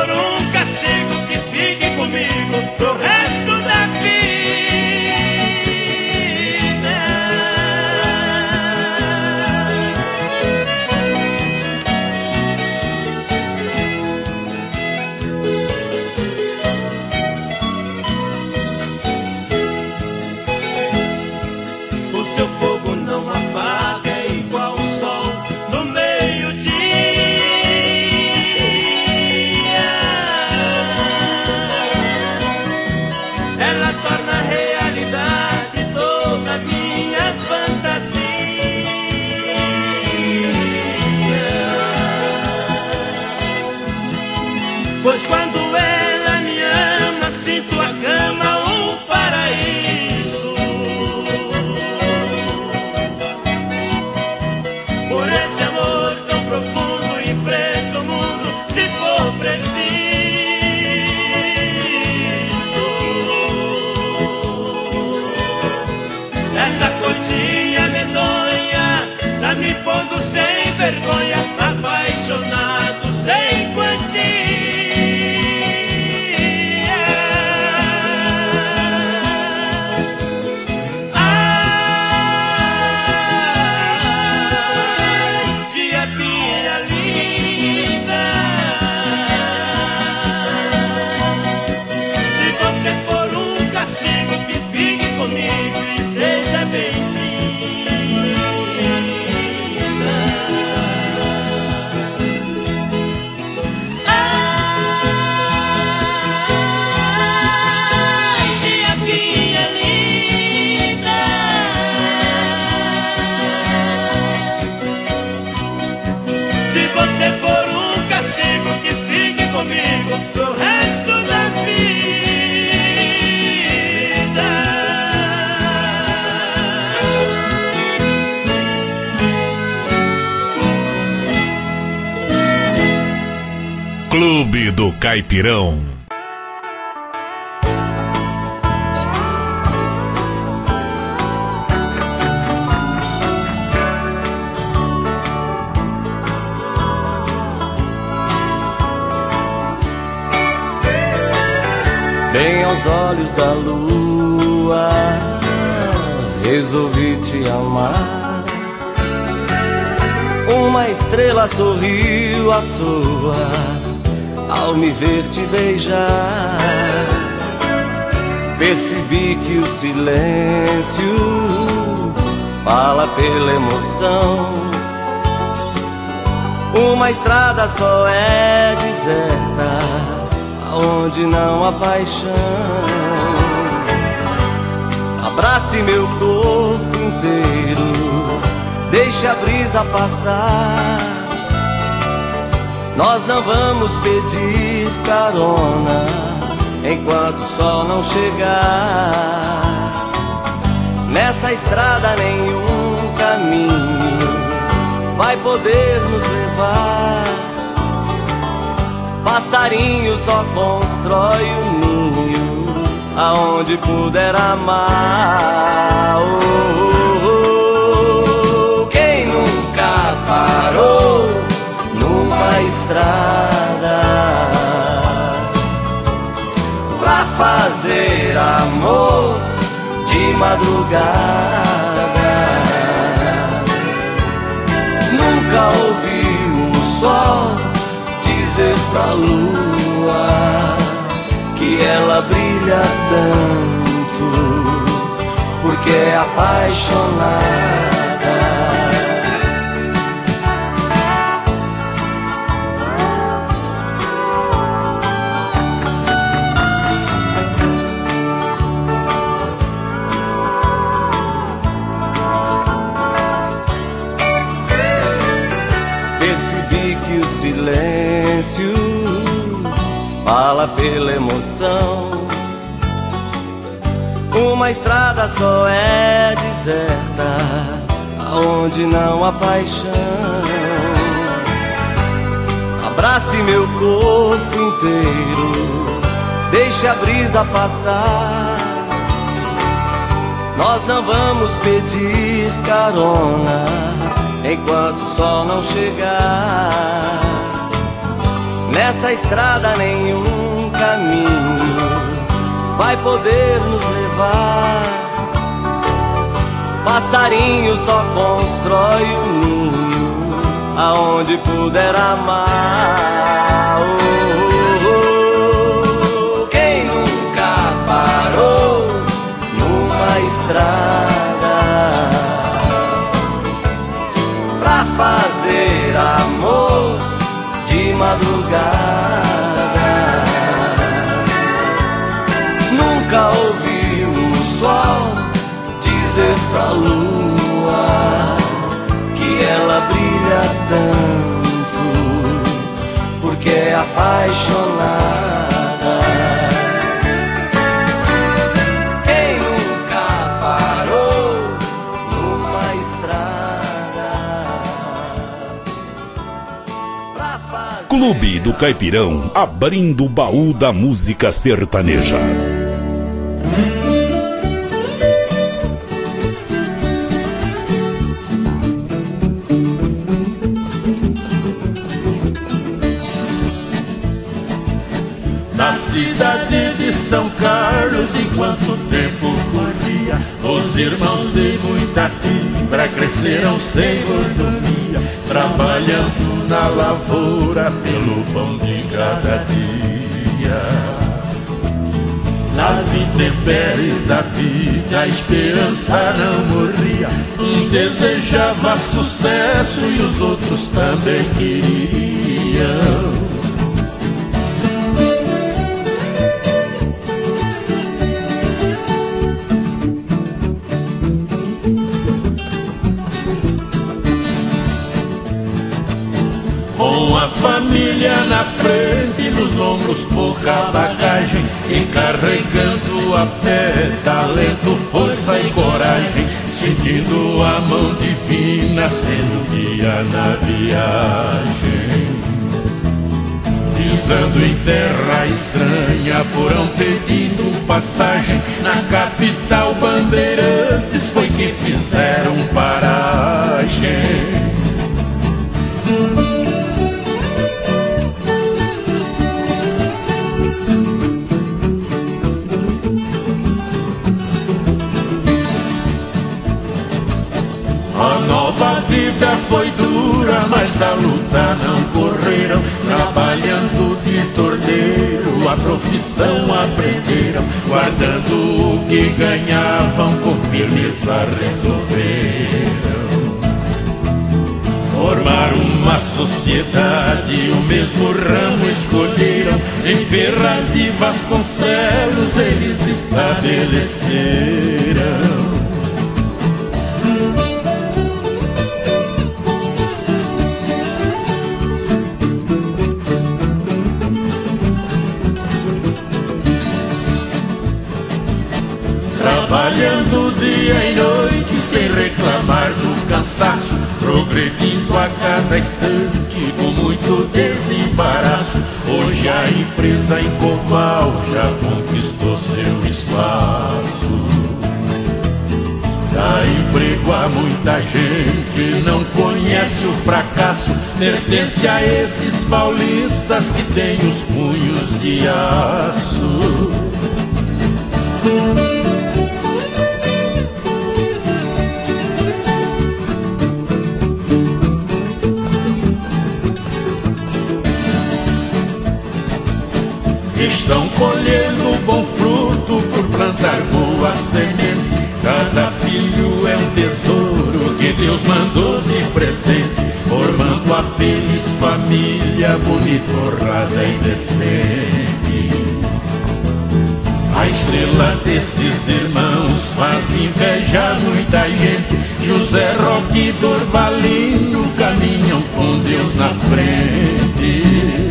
pois quando ela me ama, sinto a cama um paraíso. Por esse amor tão profundo, enfrento o mundo se for preciso. Essa coisinha medonha tá me pondo sem vergonha, apaixonado sem quantia. Ai, tia Pinha linda, se você for um castigo, que fique comigo e seja bem-vinda. Comigo pro resto da vida. Clube do Caipirão. Bem aos olhos da lua, resolvi te amar. Uma estrela sorriu à toa ao me ver te beijar. Percebi que o silêncio fala pela emoção. Uma estrada só é deserta onde não há paixão. Abrace meu corpo inteiro, deixe a brisa passar. Nós não vamos pedir carona enquanto o sol não chegar. Nessa estrada nenhum caminho vai poder nos levar. Passarinho só constrói o ninho aonde puder amar. Oh, oh, oh. Quem nunca parou numa estrada pra fazer amor de madrugada? Nunca ouviu o sol dizer pra lua que ela brilha tanto porque é apaixonada. Percebi que o silêncio fala pela emoção. Uma estrada só é deserta aonde não há paixão. Abrace meu corpo inteiro, deixe a brisa passar. Nós não vamos pedir carona enquanto o sol não chegar. Nessa estrada nenhum caminho vai poder nos levar. Passarinho só constrói o ninho aonde puder amar. Oh, oh, oh. Quem nunca parou numa estrada pra fazer amor de madrugada? Nunca ouviu o sol dizer pra lua que ela brilha tanto porque é apaixonada. Quem nunca parou numa estrada pra fazer... Clube do Caipirão, abrindo o baú da música sertaneja. Na cidade de São Carlos, enquanto o tempo corria, os irmãos de muita fibra cresceram sem mordomia, trabalhando na lavoura pelo pão de cada dia. Nas intempéries da vida a esperança não morria, um desejava sucesso e os outros também queriam. Com a família na frente, nos ombros pouca bagagem, encarregando a fé, talento, força e coragem, sentindo a mão divina, sendo guia na viagem. Pisando em terra estranha, foram pedindo passagem, na capital Bandeirantes foi que fizeram paragem. A nova vida foi dura, mas da luta não correram, trabalhando de torneiro, a profissão aprenderam, guardando o que ganhavam, com firmeza resolveram formar uma sociedade, o mesmo ramo escolheram, em Ferraz de Vasconcelos eles estabeleceram. Trabalhando dia e noite sem reclamar do cansaço, progredindo a cada instante com muito desembaraço. Hoje a empresa em Coval já conquistou seu espaço. Dá emprego a muita gente, não conhece o fracasso, pertence a esses paulistas que têm os punhos de aço. Estão colhendo bom fruto por plantar boa semente. Cada filho é um tesouro que Deus mandou de presente, formando a feliz família, bonita, honrada e decente. A estrela desses irmãos faz inveja a muita gente. José Roque e Dorvalino caminham com Deus na frente.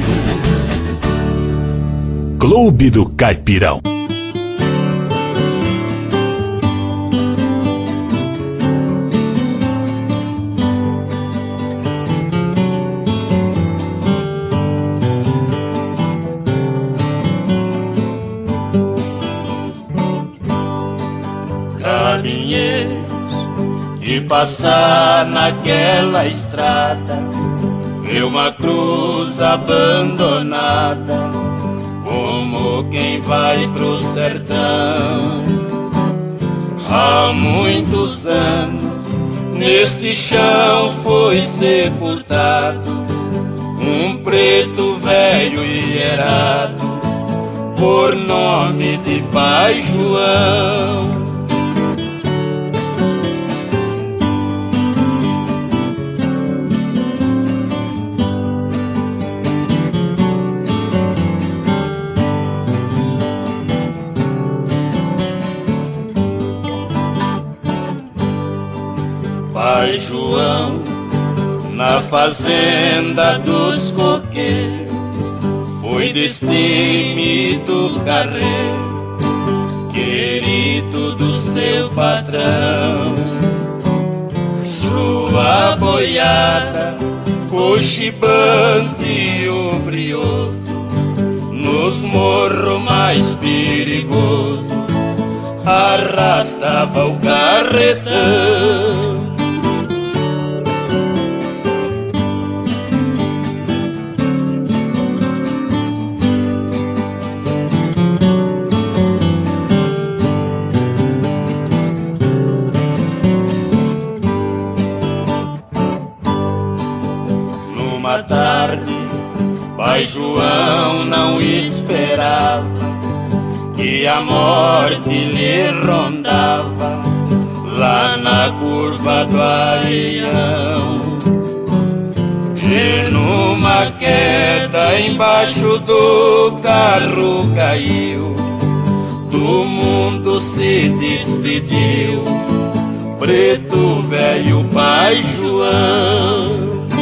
Clube do Caipirão. Caminheiros que passar naquela estrada, vê uma cruz abandonada, como quem vai pro sertão. Há muitos anos neste chão foi sepultado um preto velho e errado, por nome de Pai João. Pai João, na fazenda dos coqueiros, Cuide-me do carreiro, querido do seu patrão. Sua boiada, cochibante e obrioso, nos morros mais perigoso, arrastava o carretão. Numa tarde, Pai João não esperava que a morte lhe rondava lá na curva do Areião. E numa queda embaixo do carro caiu, do mundo se despediu, preto velho Pai João.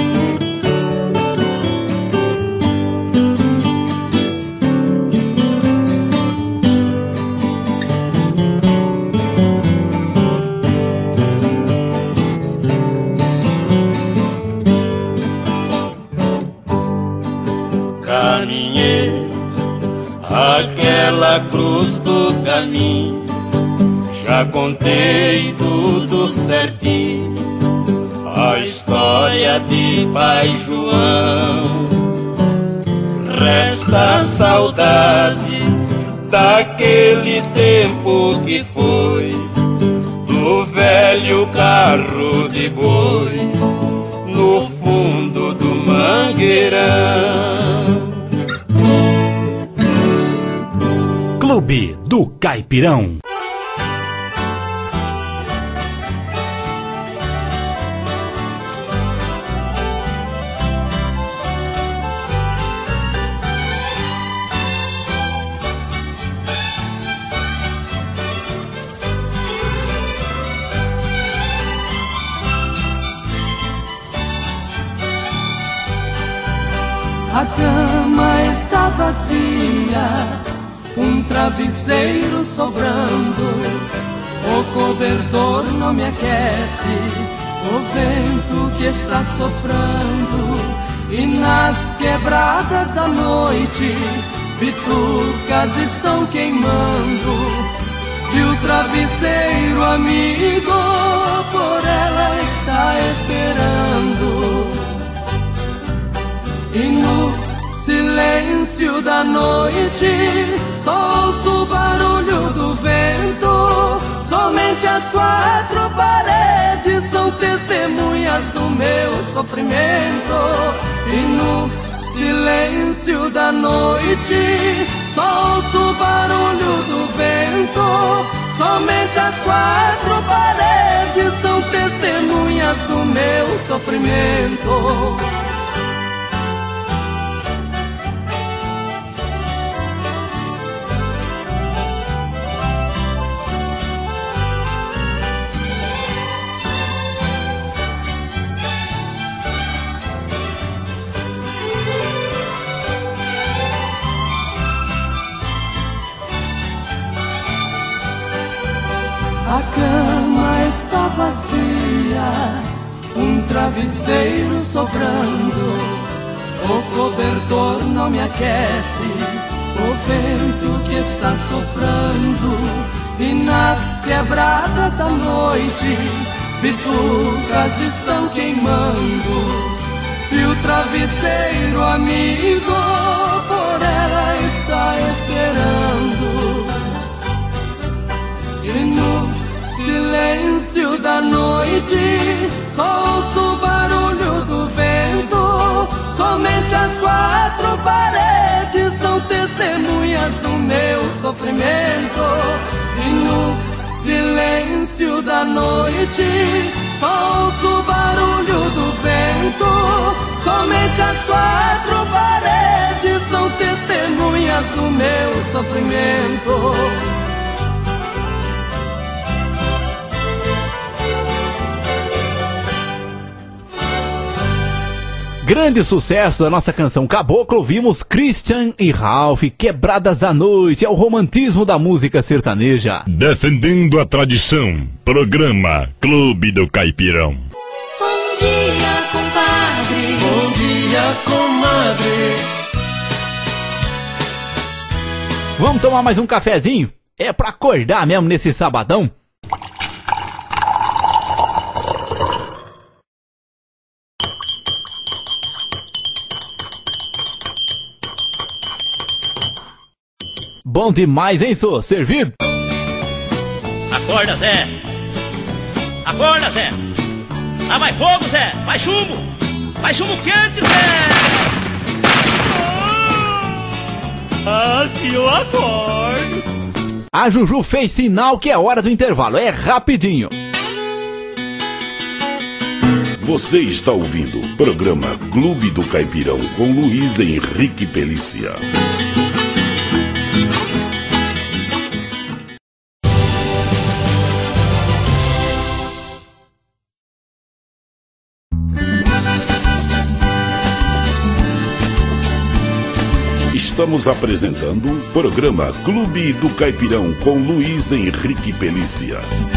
Caminhei aquela cruz do caminho, já contei tudo certinho, a história de Pai João. Resta a saudade daquele tempo que foi, do velho carro de boi no fundo do mangueirão. Clube do Caipirão. A cama está vazia, um travesseiro sobrando, o cobertor não me aquece, o vento que está soprando, e nas quebradas da noite bitucas estão queimando, e o travesseiro amigo por ela está esperando. E no silêncio da noite só ouço o barulho do vento. Somente as quatro paredes são testemunhas do meu sofrimento. E no silêncio da noite só ouço o barulho do vento. Somente as quatro paredes são testemunhas do meu sofrimento. A cama está vazia, um travesseiro sobrando, o cobertor não me aquece, o vento que está soprando, e nas quebradas da noite bitucas estão queimando, e o travesseiro amigo por ela está esperando. E no silêncio da noite só ouço o barulho do vento. Somente as quatro paredes são testemunhas do meu sofrimento. E no silêncio da noite só ouço o barulho do vento. Somente as quatro paredes são testemunhas do meu sofrimento. grande sucesso da nossa canção Caboclo, ouvimos Christian e Ralph, Quebradas da Noite, é o romantismo da música sertaneja. Defendendo a tradição, programa Clube do Caipirão. Bom dia, compadre. Bom dia, comadre. Vamos tomar mais um cafezinho? É pra acordar mesmo nesse sabadão? Bom demais, hein, sô? Servido? Acorda, Zé! Acorda, Zé! Lá vai fogo, Zé! Vai chumbo! Vai chumbo quente, Zé! Ah, se eu acordo! A Juju fez sinal que é hora do intervalo, é rapidinho. Você está ouvindo o programa Clube do Caipirão com Luiz Henrique Pelícia. Estamos apresentando o programa Clube do Caipirão com Luiz Henrique Pelícia.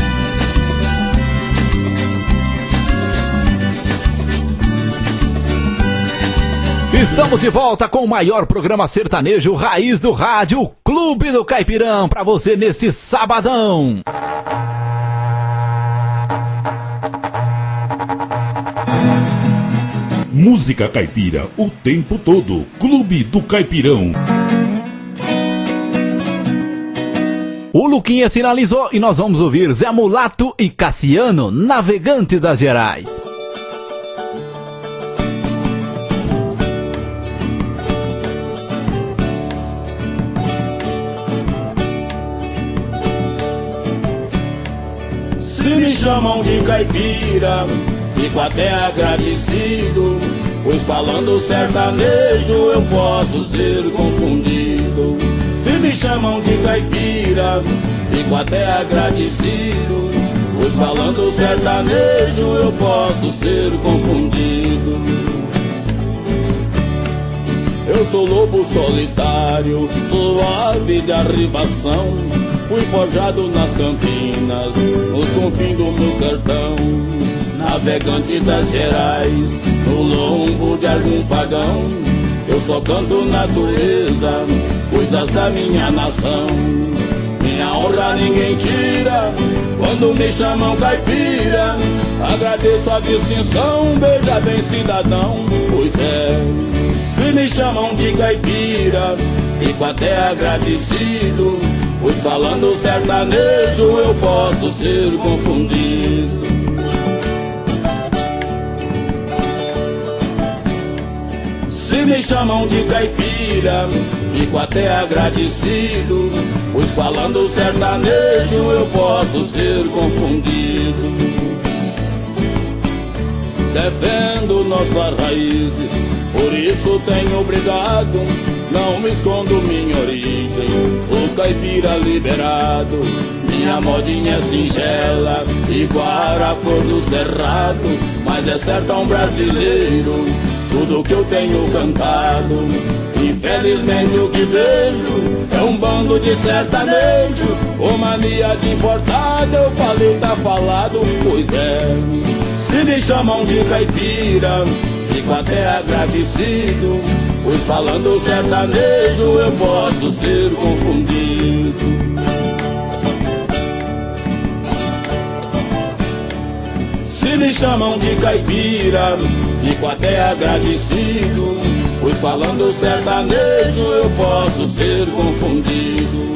Estamos de volta com o maior programa sertanejo raiz do rádio, Clube do Caipirão, para você neste sabadão. Música caipira o tempo todo. Clube do Caipirão. O Luquinha sinalizou e nós vamos ouvir Zé Mulato e Cassiano, Navegante das Gerais. Se me chamam de caipira, fico até agradecido, pois falando sertanejo eu posso ser confundido. Se me chamam de caipira, fico até agradecido, pois falando sertanejo eu posso ser confundido. Eu sou lobo solitário, sou ave de arribação, fui forjado nas Campinas, nos confins do meu sertão. Navegante das Gerais, no lombo de algum pagão, eu só canto natureza, coisas da minha nação. Minha honra ninguém tira, quando me chamam caipira, agradeço a distinção, veja bem cidadão, pois é. Se me chamam de caipira, fico até agradecido, pois falando sertanejo eu posso ser confundido. Se me chamam de caipira, fico até agradecido, pois falando sertanejo eu posso ser confundido. Defendo nossas raízes, por isso tenho brigado, não me escondo minha origem, sou caipira liberado. Minha modinha é singela, igual a flor do cerrado, mas é sertão brasileiro, tudo que eu tenho cantado. Infelizmente o que vejo é um bando de sertanejo, com mania de importado, eu falei tá falado, pois é. Se me chamam de caipira, fico até agradecido, pois falando sertanejo eu posso ser confundido. Se me chamam de caipira, fico até agradecido, pois falando sertanejo eu posso ser confundido.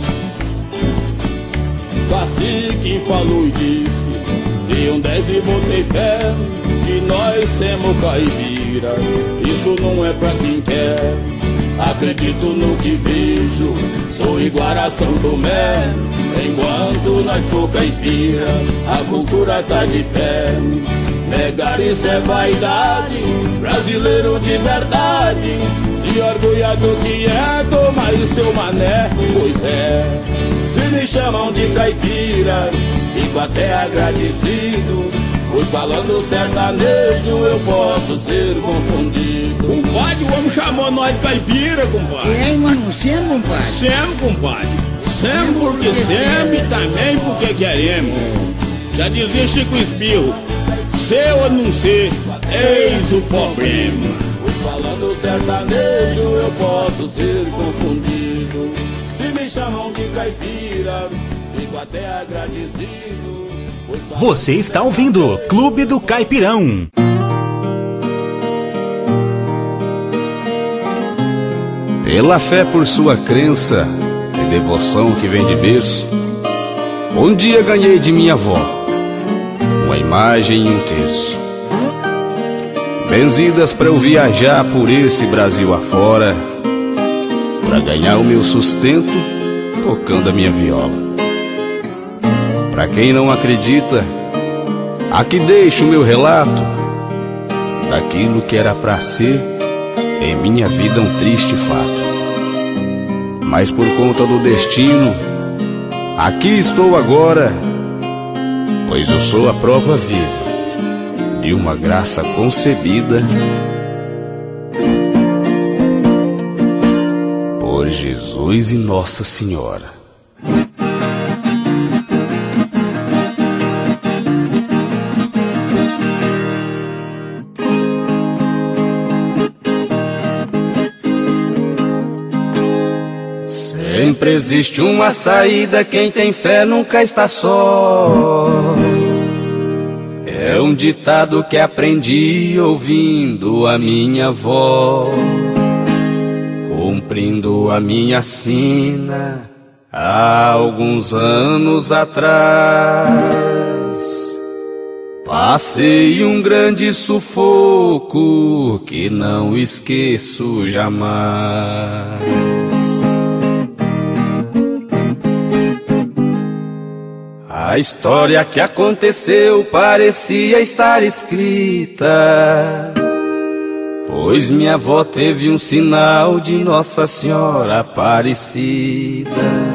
Cacique falou e disse, de um dez e botei fé, que nós somos caipira, isso não é pra quem quer. Acredito no que vejo, sou igual a São Tomé, enquanto nós for caipira, a cultura tá de pé. Negar isso é vaidade, brasileiro de verdade, se orgulha do que é, toma aí seu mané, pois é. Se me chamam de caipira, fico até agradecido, pois falando sertanejo eu posso ser confundido. Compadre, o homem chamou nós de caipira, compadre. E aí, nós não somos, compadre? Sempre, compadre. Sempre porque sempre, também porque queremos. Já dizia Chico Espirro, ser ou não ser, eis o problema. Pois falando sertanejo eu posso ser confundido. Se me chamam de caipira, fico até agradecido. Você está ouvindo Clube do Caipirão. Pela fé por sua crença e devoção que vem de berço, um dia ganhei de minha avó uma imagem e um terço, benzidas para eu viajar por esse Brasil afora, para ganhar o meu sustento tocando a minha viola. Pra quem não acredita, aqui deixo o meu relato daquilo que era pra ser em minha vida um triste fato. Mas por conta do destino, aqui estou agora, pois eu sou a prova viva de uma graça concebida por Jesus e Nossa Senhora. Sempre existe uma saída, quem tem fé nunca está só. É um ditado que aprendi ouvindo a minha avó, cumprindo a minha sina há alguns anos atrás. Passei um grande sufoco que não esqueço jamais. A história que aconteceu parecia estar escrita, pois minha avó teve um sinal de Nossa Senhora Aparecida.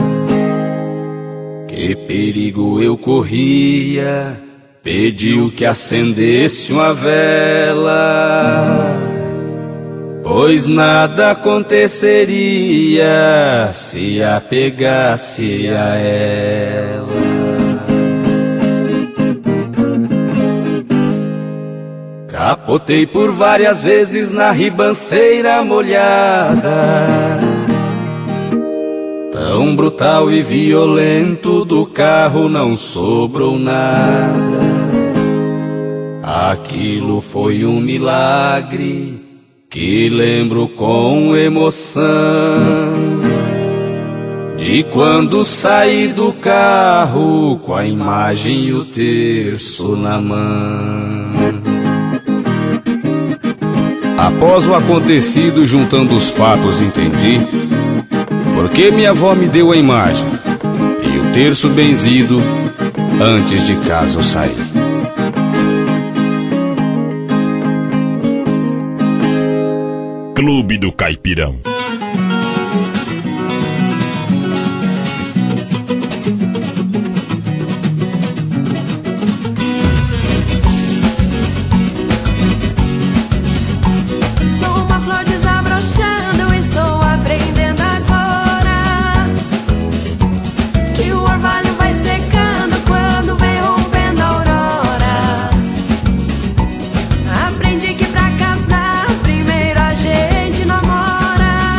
Que perigo eu corria, pediu que acendesse uma vela, pois nada aconteceria se apegasse a ela. Capotei por várias vezes na ribanceira molhada, tão brutal e violento do carro não sobrou nada. Aquilo foi um milagre que lembro com emoção, de quando saí do carro com a imagem e o terço na mão. Após o acontecido, juntando os fatos, entendi porque minha avó me deu a imagem e o terço benzido antes de casa eu saí. Clube do Caipirão. Aprendi que pra casar primeiro a gente namora.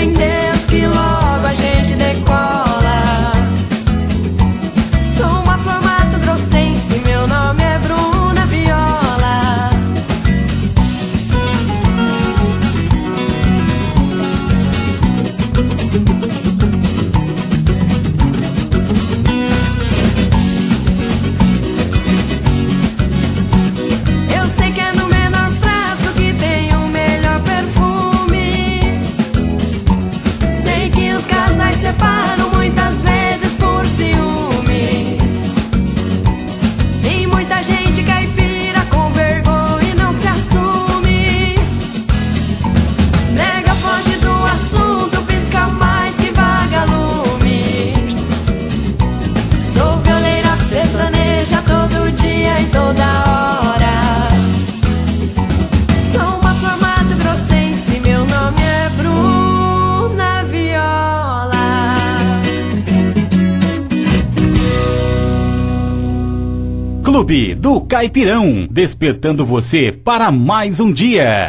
em Deus que logo a gente decola. Sou uma flor mato-grossense, meu nome é Bruna Viola. Eu sei que é no menor frasco que tem o melhor perfume. Sei que os casais separam muitas vezes por ciúme. Tem muita gente caipira com vergonha e não se assume. Nega, foge do assunto, pisca mais que vagalume. Sou violeira sertaneja todo dia e toda hora. Sou uma flor mato-grossense, meu nome é Bruna Viola. Clube do Caipirão, despertando você para mais um dia.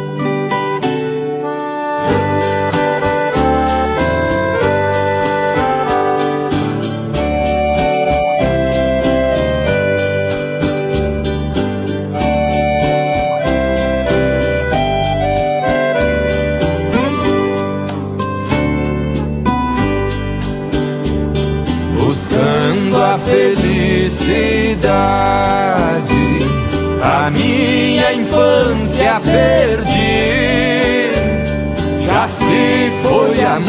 Buscando a felicidade, a minha infância perdi. Já se foi a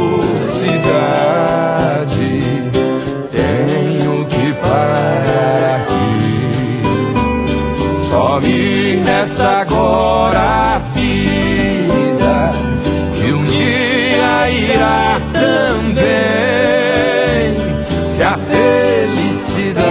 mocidade, tenho que parar aqui. Só me resta agora a vida, que um dia irá também. Se a felicidade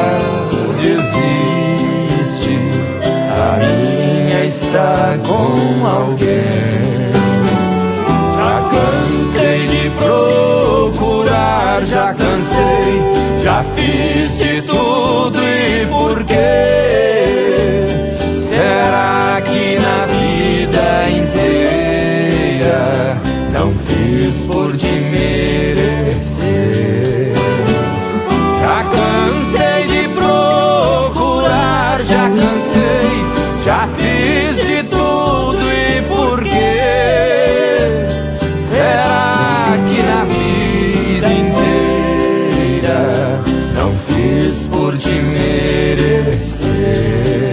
existe, a minha está com alguém. Já cansei de procurar, já cansei, já fiz de tudo e por quê? Será que na vida inteira não fiz por te merecer? Já cansei de procurar, já cansei, já fiz de tudo e por quê? Será que na vida inteira não fiz por te merecer?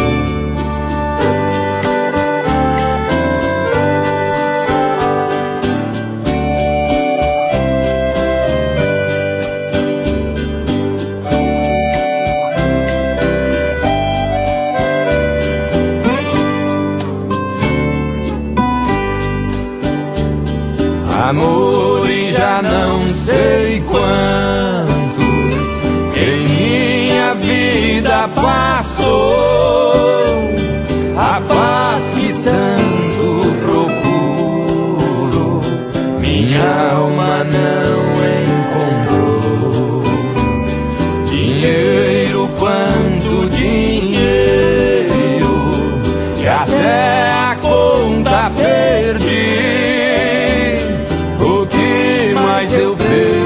Amores já não sei quantos em minha vida passou. A paz que tanto procuro, minha alma não encontrou. Dinheiro, quanto dinheiro, que até a conta perdi. Mas eu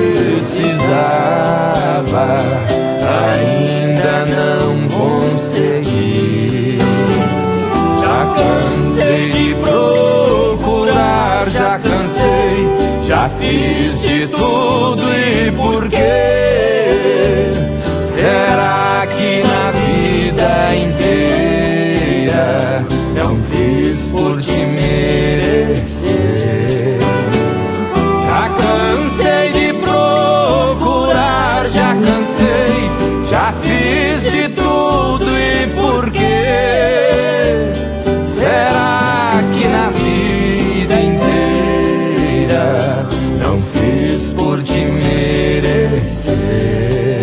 precisava, ainda não consegui. Já cansei de procurar, já cansei, já fiz de tudo e por quê? Será que na vida inteira não fiz por te merecer? Já cansei de procurar, já cansei, já fiz de tudo e por quê? Será que na vida inteira não fiz por te merecer?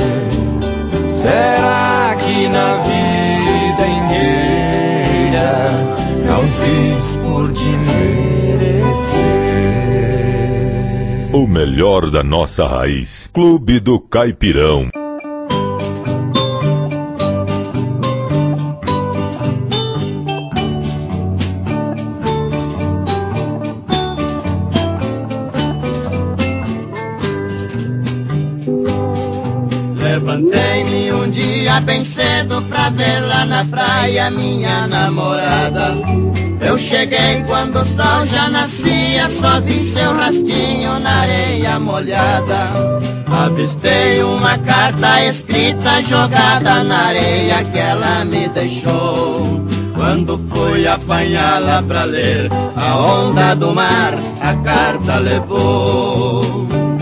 Será que na vida inteira não fiz por te merecer? O melhor da nossa raiz. Clube do Caipirão. Levantei-me um dia bem cedo pra ver lá na praia minha namorada. Eu cheguei quando o sol já nascia, só vi seu rastinho na areia molhada. Avistei uma carta escrita jogada na areia que ela me deixou. Quando fui apanhá-la pra ler, a onda do mar a carta levou.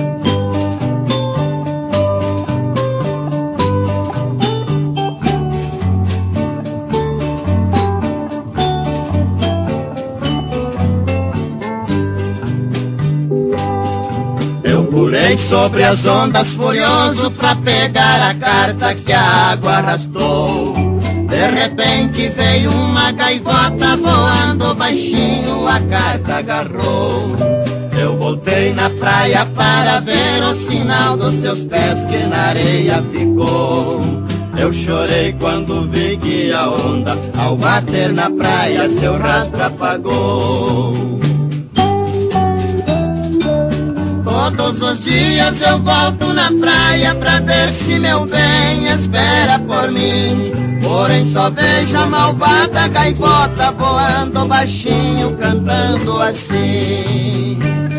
Pulei sobre as ondas furioso pra pegar a carta que a água arrastou. De repente veio uma gaivota voando baixinho, a carta agarrou. Eu voltei na praia para ver o sinal dos seus pés que na areia ficou. Eu chorei quando vi que a onda, ao bater na praia, seu rastro apagou. Todos os dias eu volto na praia pra ver se meu bem espera por mim. Porém só vejo a malvada gaivota voando baixinho, cantando assim.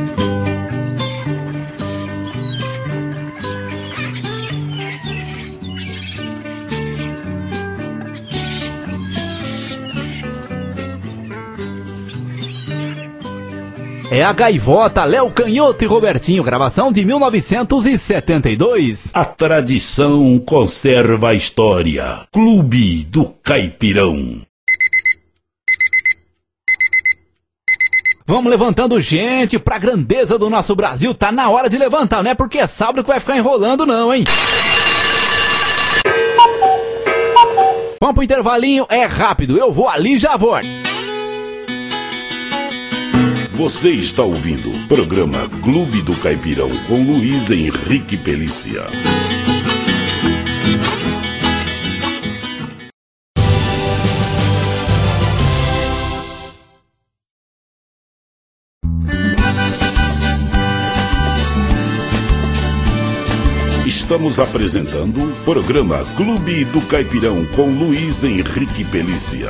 É a Gaivota, Léo Canhoto e Robertinho, gravação de mil novecentos e setenta e dois. A tradição conserva a história. Clube do Caipirão. Vamos levantando gente pra grandeza do nosso Brasil. Tá na hora de levantar, não é porque é sábado que vai ficar enrolando não, hein? Vamos pro intervalinho, é rápido, eu vou ali e já volto. Você está ouvindo o programa Clube do Caipirão com Luiz Henrique Pelícia. Estamos apresentando o programa Clube do Caipirão com Luiz Henrique Pelícia.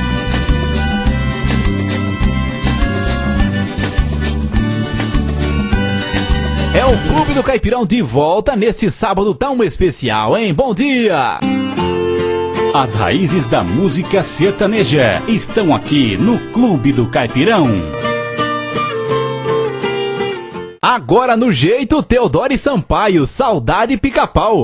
É o Clube do Caipirão de volta neste sábado tão especial, hein? Bom dia! As raízes da música sertaneja estão aqui no Clube do Caipirão. Agora no jeito, Teodoro e Sampaio, Saudade Pica-Pau.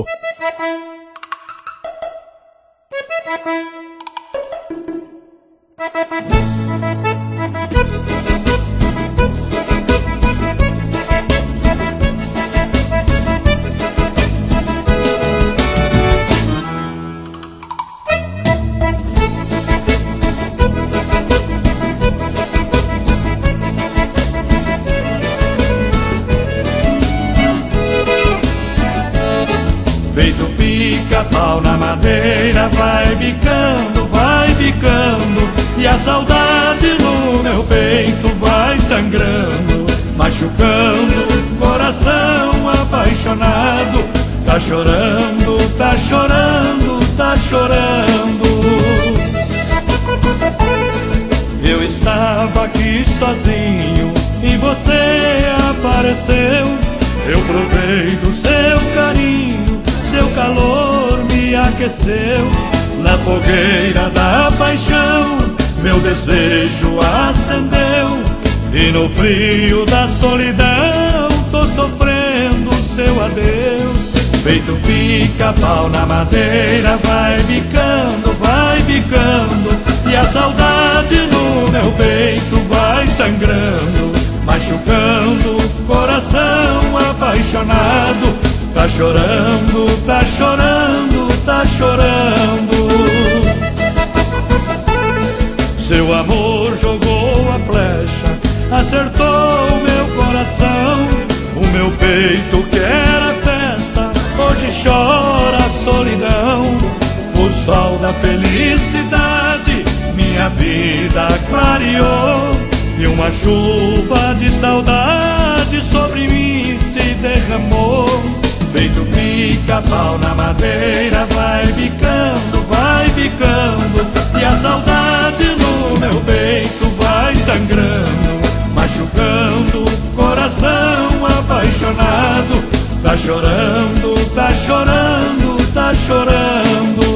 Feito pica-pau na madeira, vai bicando, vai bicando, e a saudade no meu peito vai sangrando, machucando, coração apaixonado, tá chorando, tá chorando, tá chorando. Eu estava aqui sozinho e você apareceu, eu provei do seu carinho, seu calor me aqueceu, na fogueira da paixão meu desejo acendeu, e no frio da solidão tô sofrendo seu adeus. Feito pica-pau na madeira, vai bicando, vai bicando, e a saudade no meu peito vai sangrando, machucando, coração apaixonado, tá chorando, tá chorando, tá chorando. Seu amor jogou a flecha, acertou o meu coração, o meu peito que era festa, hoje chora a solidão. O sol da felicidade minha vida clareou, e uma chuva de saudade sobre mim se derramou. Feito pica-pau na madeira, vai bicando, vai bicando, e a saudade no meu peito vai sangrando, machucando o coração apaixonado. Tá chorando, tá chorando, tá chorando.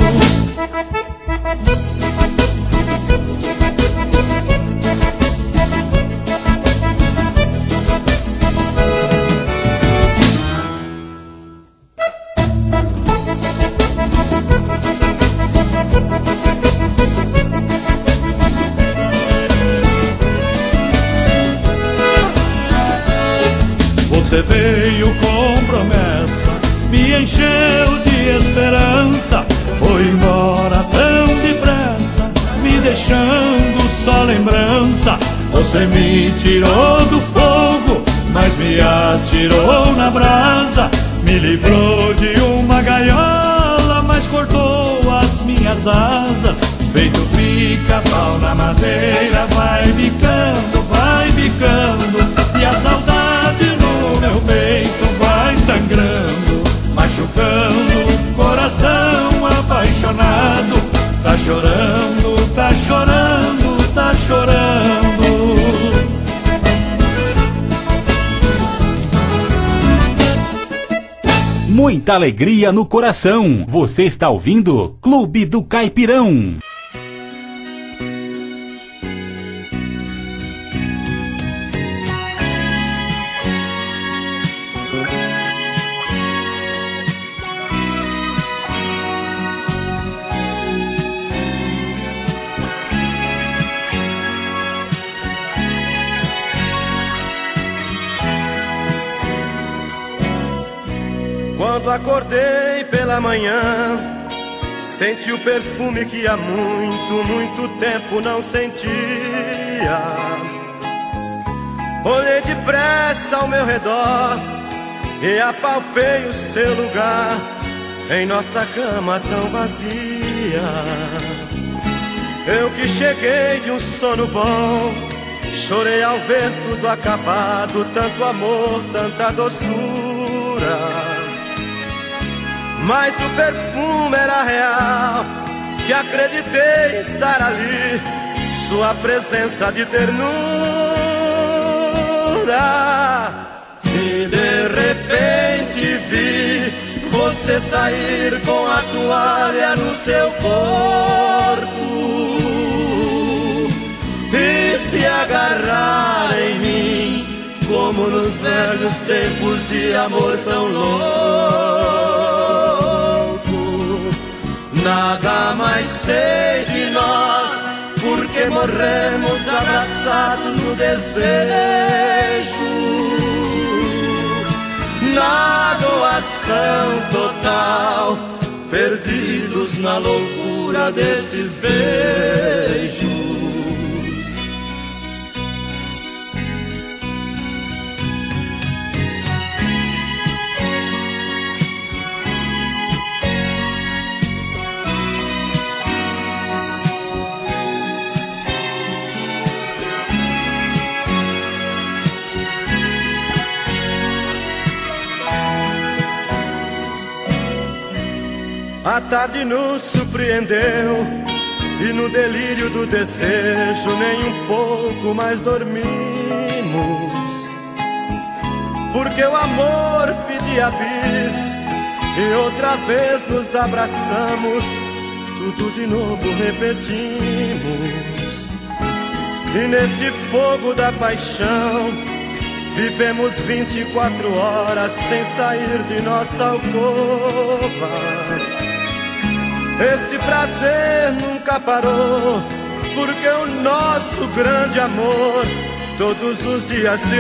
Você veio com promessa, me encheu de esperança, foi embora tão depressa, me deixando só lembrança. Você me tirou do fogo, mas me atirou na brasa, me livrou de uma gaiola, mas cortou as minhas asas. Feito pica-pau na madeira, vai bicando, vai bicando, e a saudade no meu peito vai sangrando, machucando o coração apaixonado. Tá chorando, tá chorando, tá chorando. Muita alegria no coração. Você está ouvindo Clube do Caipirão. Quando acordei pela manhã, senti o perfume que há muito, muito tempo não sentia. Olhei depressa ao meu redor e apalpei o seu lugar em nossa cama tão vazia. Eu que cheguei de um sono bom, chorei ao ver tudo acabado, tanto amor, tanta doçura. Mas o perfume era real, que acreditei estar ali, sua presença de ternura. E de repente vi você sair com a toalha no seu corpo e se agarrar em mim, como nos velhos tempos de amor tão louco. Nada mais sei de nós, porque morremos abraçados no desejo. Na doação total, perdidos na loucura destes beijos. A tarde nos surpreendeu e no delírio do desejo nem um pouco mais dormimos, porque o amor pedia bis e outra vez nos abraçamos, tudo de novo repetimos. E neste fogo da paixão vivemos vinte e quatro horas sem sair de nossa alcova. Este prazer nunca parou, porque o nosso grande amor todos os dias se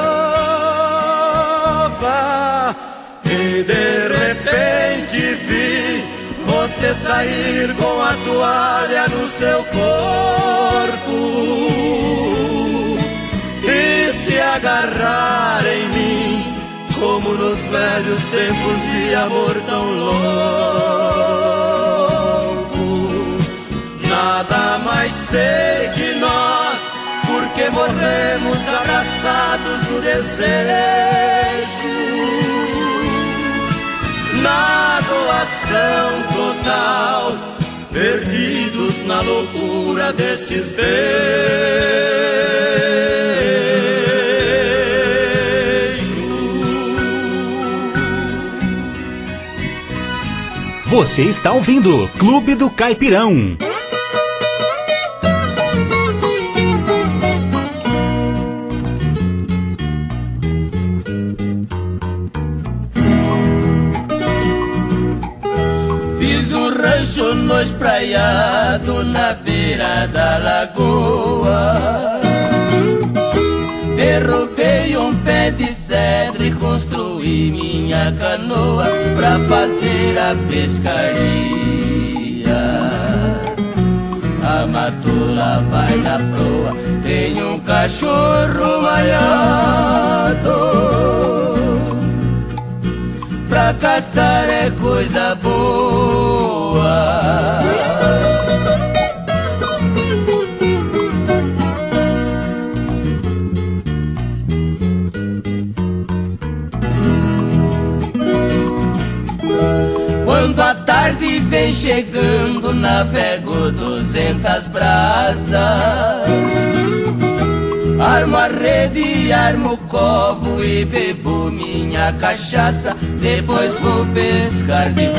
renova. E de repente vi você sair com a toalha no seu corpo e se agarrar em mim, como nos velhos tempos de amor tão louco. Nada mais sei que nós, porque morremos abraçados no desejo. desolação total, perdidos na loucura desses beijos. Você está ouvindo Clube do Caipirão. Fiz um rancho no espraiado na beira da lagoa. Derrubei um pé de cedro e construí minha canoa pra fazer a pescaria. A matula vai na proa, tem um cachorro maiado. Pra caçar é coisa boa. Quando a tarde vem chegando, navego duzentas braças. Armo a rede, armo o covo e bebo minha cachaça. Depois vou pescar de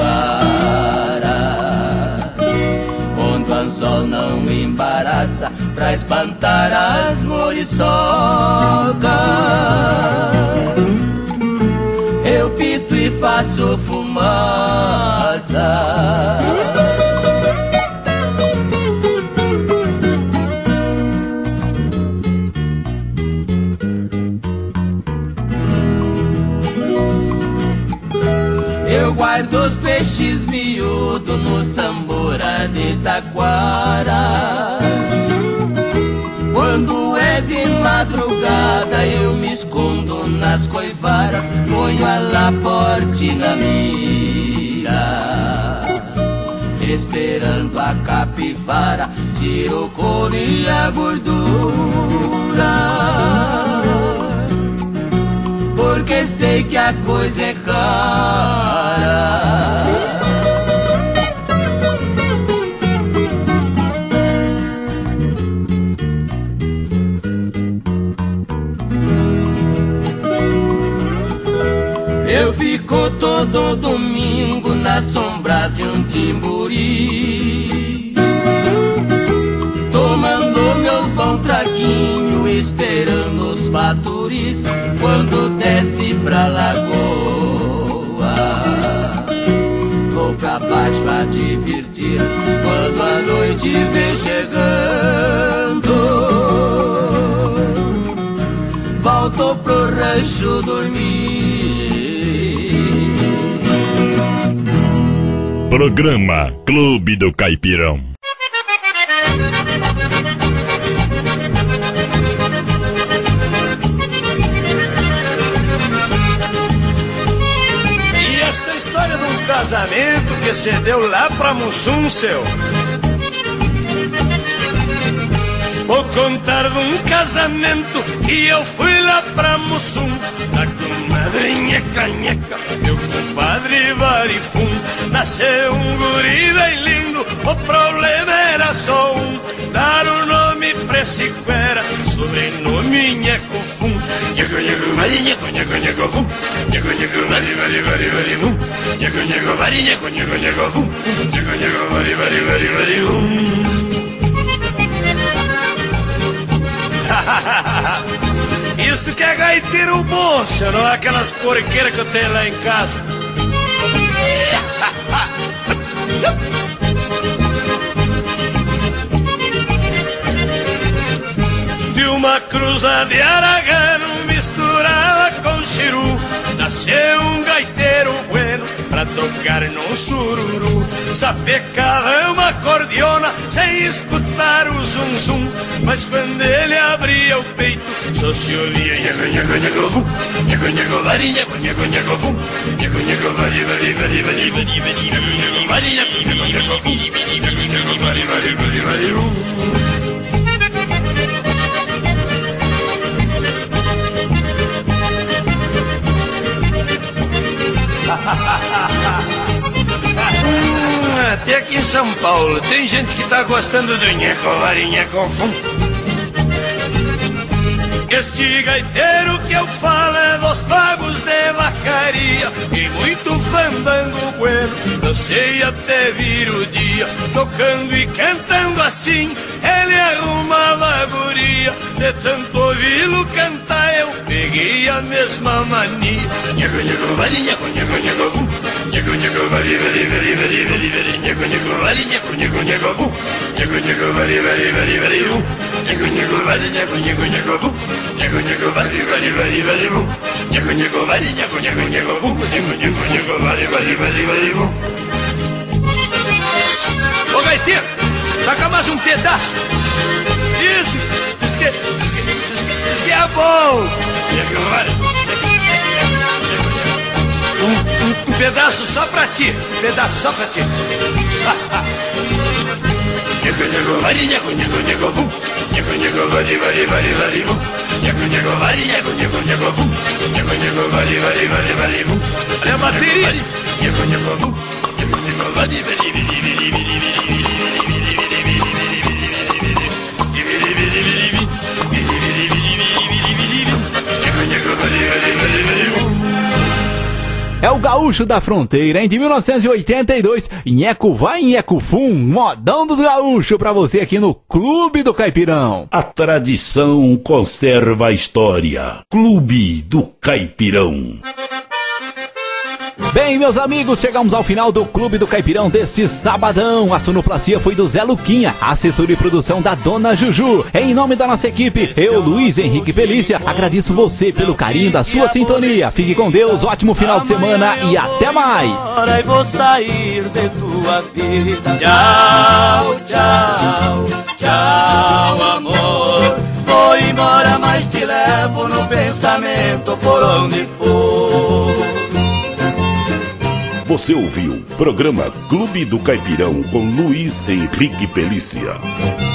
vara, onde o anzol não embaraça, pra espantar as muriçocas. Eu pito e faço fumaça. Eu guardo os peixes miúdos no sambura de taquara. Quando é de madrugada eu me escondo nas coivaras, ponho a laporte na mira, esperando a capivara, tiro o couro e a gordura, porque sei que a coisa é cara. Eu fico todo domingo na sombra de um timburi, tomando meus bons traguinhos, esperando os faturis quando desce pra lagoa. Vou pra baixo a divertir quando a noite vem chegando. Volto pro rancho dormir. Programa Clube do Caipirão. E esta história de um casamento que se deu lá pra Mussum, seu? Vou contar de um casamento que eu fui lá pra Mussum, da comadrinha canheca, meu compadre Varifum. Nasceu um guri bem lindo, o problema era só um, dar o nome pra esse cuera, sobrenome Nhecofum. Nheco, nheco, vari, nheco, nheco, nhecofum. Nheco, nheco, vari, vari, vari, vari, fum. Nheco, nheco, vari, nheco, nheco, nhecofum. Nheco, nheco, vari, vari, vari, vari, fum. Isso que é gaiteiro bom, senhor, não é aquelas porqueiras que eu tenho lá em casa. De uma cruza de aragano misturada com chiru, nasceu um gaiteiro bueno pra tocar num sururu. Sapecava uma cordiona sem escutar o zum zum, mas quando ele abria o peito só se ouvia nheco, nheco, nheco, fum. Nheco, nheco, vari, nheco, nheco, nheco, fum. Nheco, nheco, vari, vari, vari, vari, vari, vari, nheco, nheco, vari, nheco, nheco, nheco, fum. Nheco, nheco, vari, vari, vari, vari, fum. aqui em São Paulo tem gente que tá gostando do nheco, varinha com fundo. Este gaiteiro que eu falo é dos pagos de vacaria e muito fandango bueno, eu sei até vir o dia. Tocando e cantando assim, ele arrumava a guria. De tanto ouvi-lo cantar, eu peguei a mesma mania. Nheco, nheco, vari, nheco, nheco, nheco, vum. Nheco, nheco, vari, vari, vari, vari, vari, vari. Nheco, nheco, vari, nheco, nheco, nheco, vum. Nheco, nheco, vari, vari, vari, vari, vum. Nheco, nheco, vari, nheco, nheco, nheco, vum. Nheco, nheco, vari, vari, vari, vari, vum. Nheco, nheco, vari, nheco, nheco, nheco, vum. Nheco, nheco, nheco, vari, vari, vari, vari, vum. Ô gaiteiro, taca mais um pedaço. Isso, diz que, diz que, diz que, diz que é bom. Um, um, um pedaço só pra ti, um pedaço só pra ti. Nheco, nheco, vari, nheco, nheco, nheco, vum. Nheco, nheco, vari, vari, vari, vari, vum. Nheco, nheco, vari, nheco, nheco, nheco, vum. Nheco, nheco, vari, vari, vari, vari, vum. Olha a bateria. Nheco, nheco, vum. Nheco, nheco, vari, vari, vari, vari, vari, vari. É o Gaúcho da Fronteira, hein? De mil novecentos e oitenta e dois, Nheco vai, Nheco fum, modão do gaúcho pra você aqui no Clube do Caipirão. A tradição conserva a história. Clube do Caipirão. Bem, meus amigos, chegamos ao final do Clube do Caipirão deste sabadão. A sonoplastia foi do Zé Luquinha, a assessoria e produção da Dona Juju. Em nome da nossa equipe, eu, Luiz Henrique Pelícia, agradeço você pelo carinho da sua sintonia. Fique com Deus, ótimo final de semana e até mais. Agora eu vou sair de tua vida. Tchau, tchau, tchau, amor. Vou embora, mas te levo no pensamento por onde for. Você ouviu o programa Clube do Caipirão com Luiz Henrique Pelícia.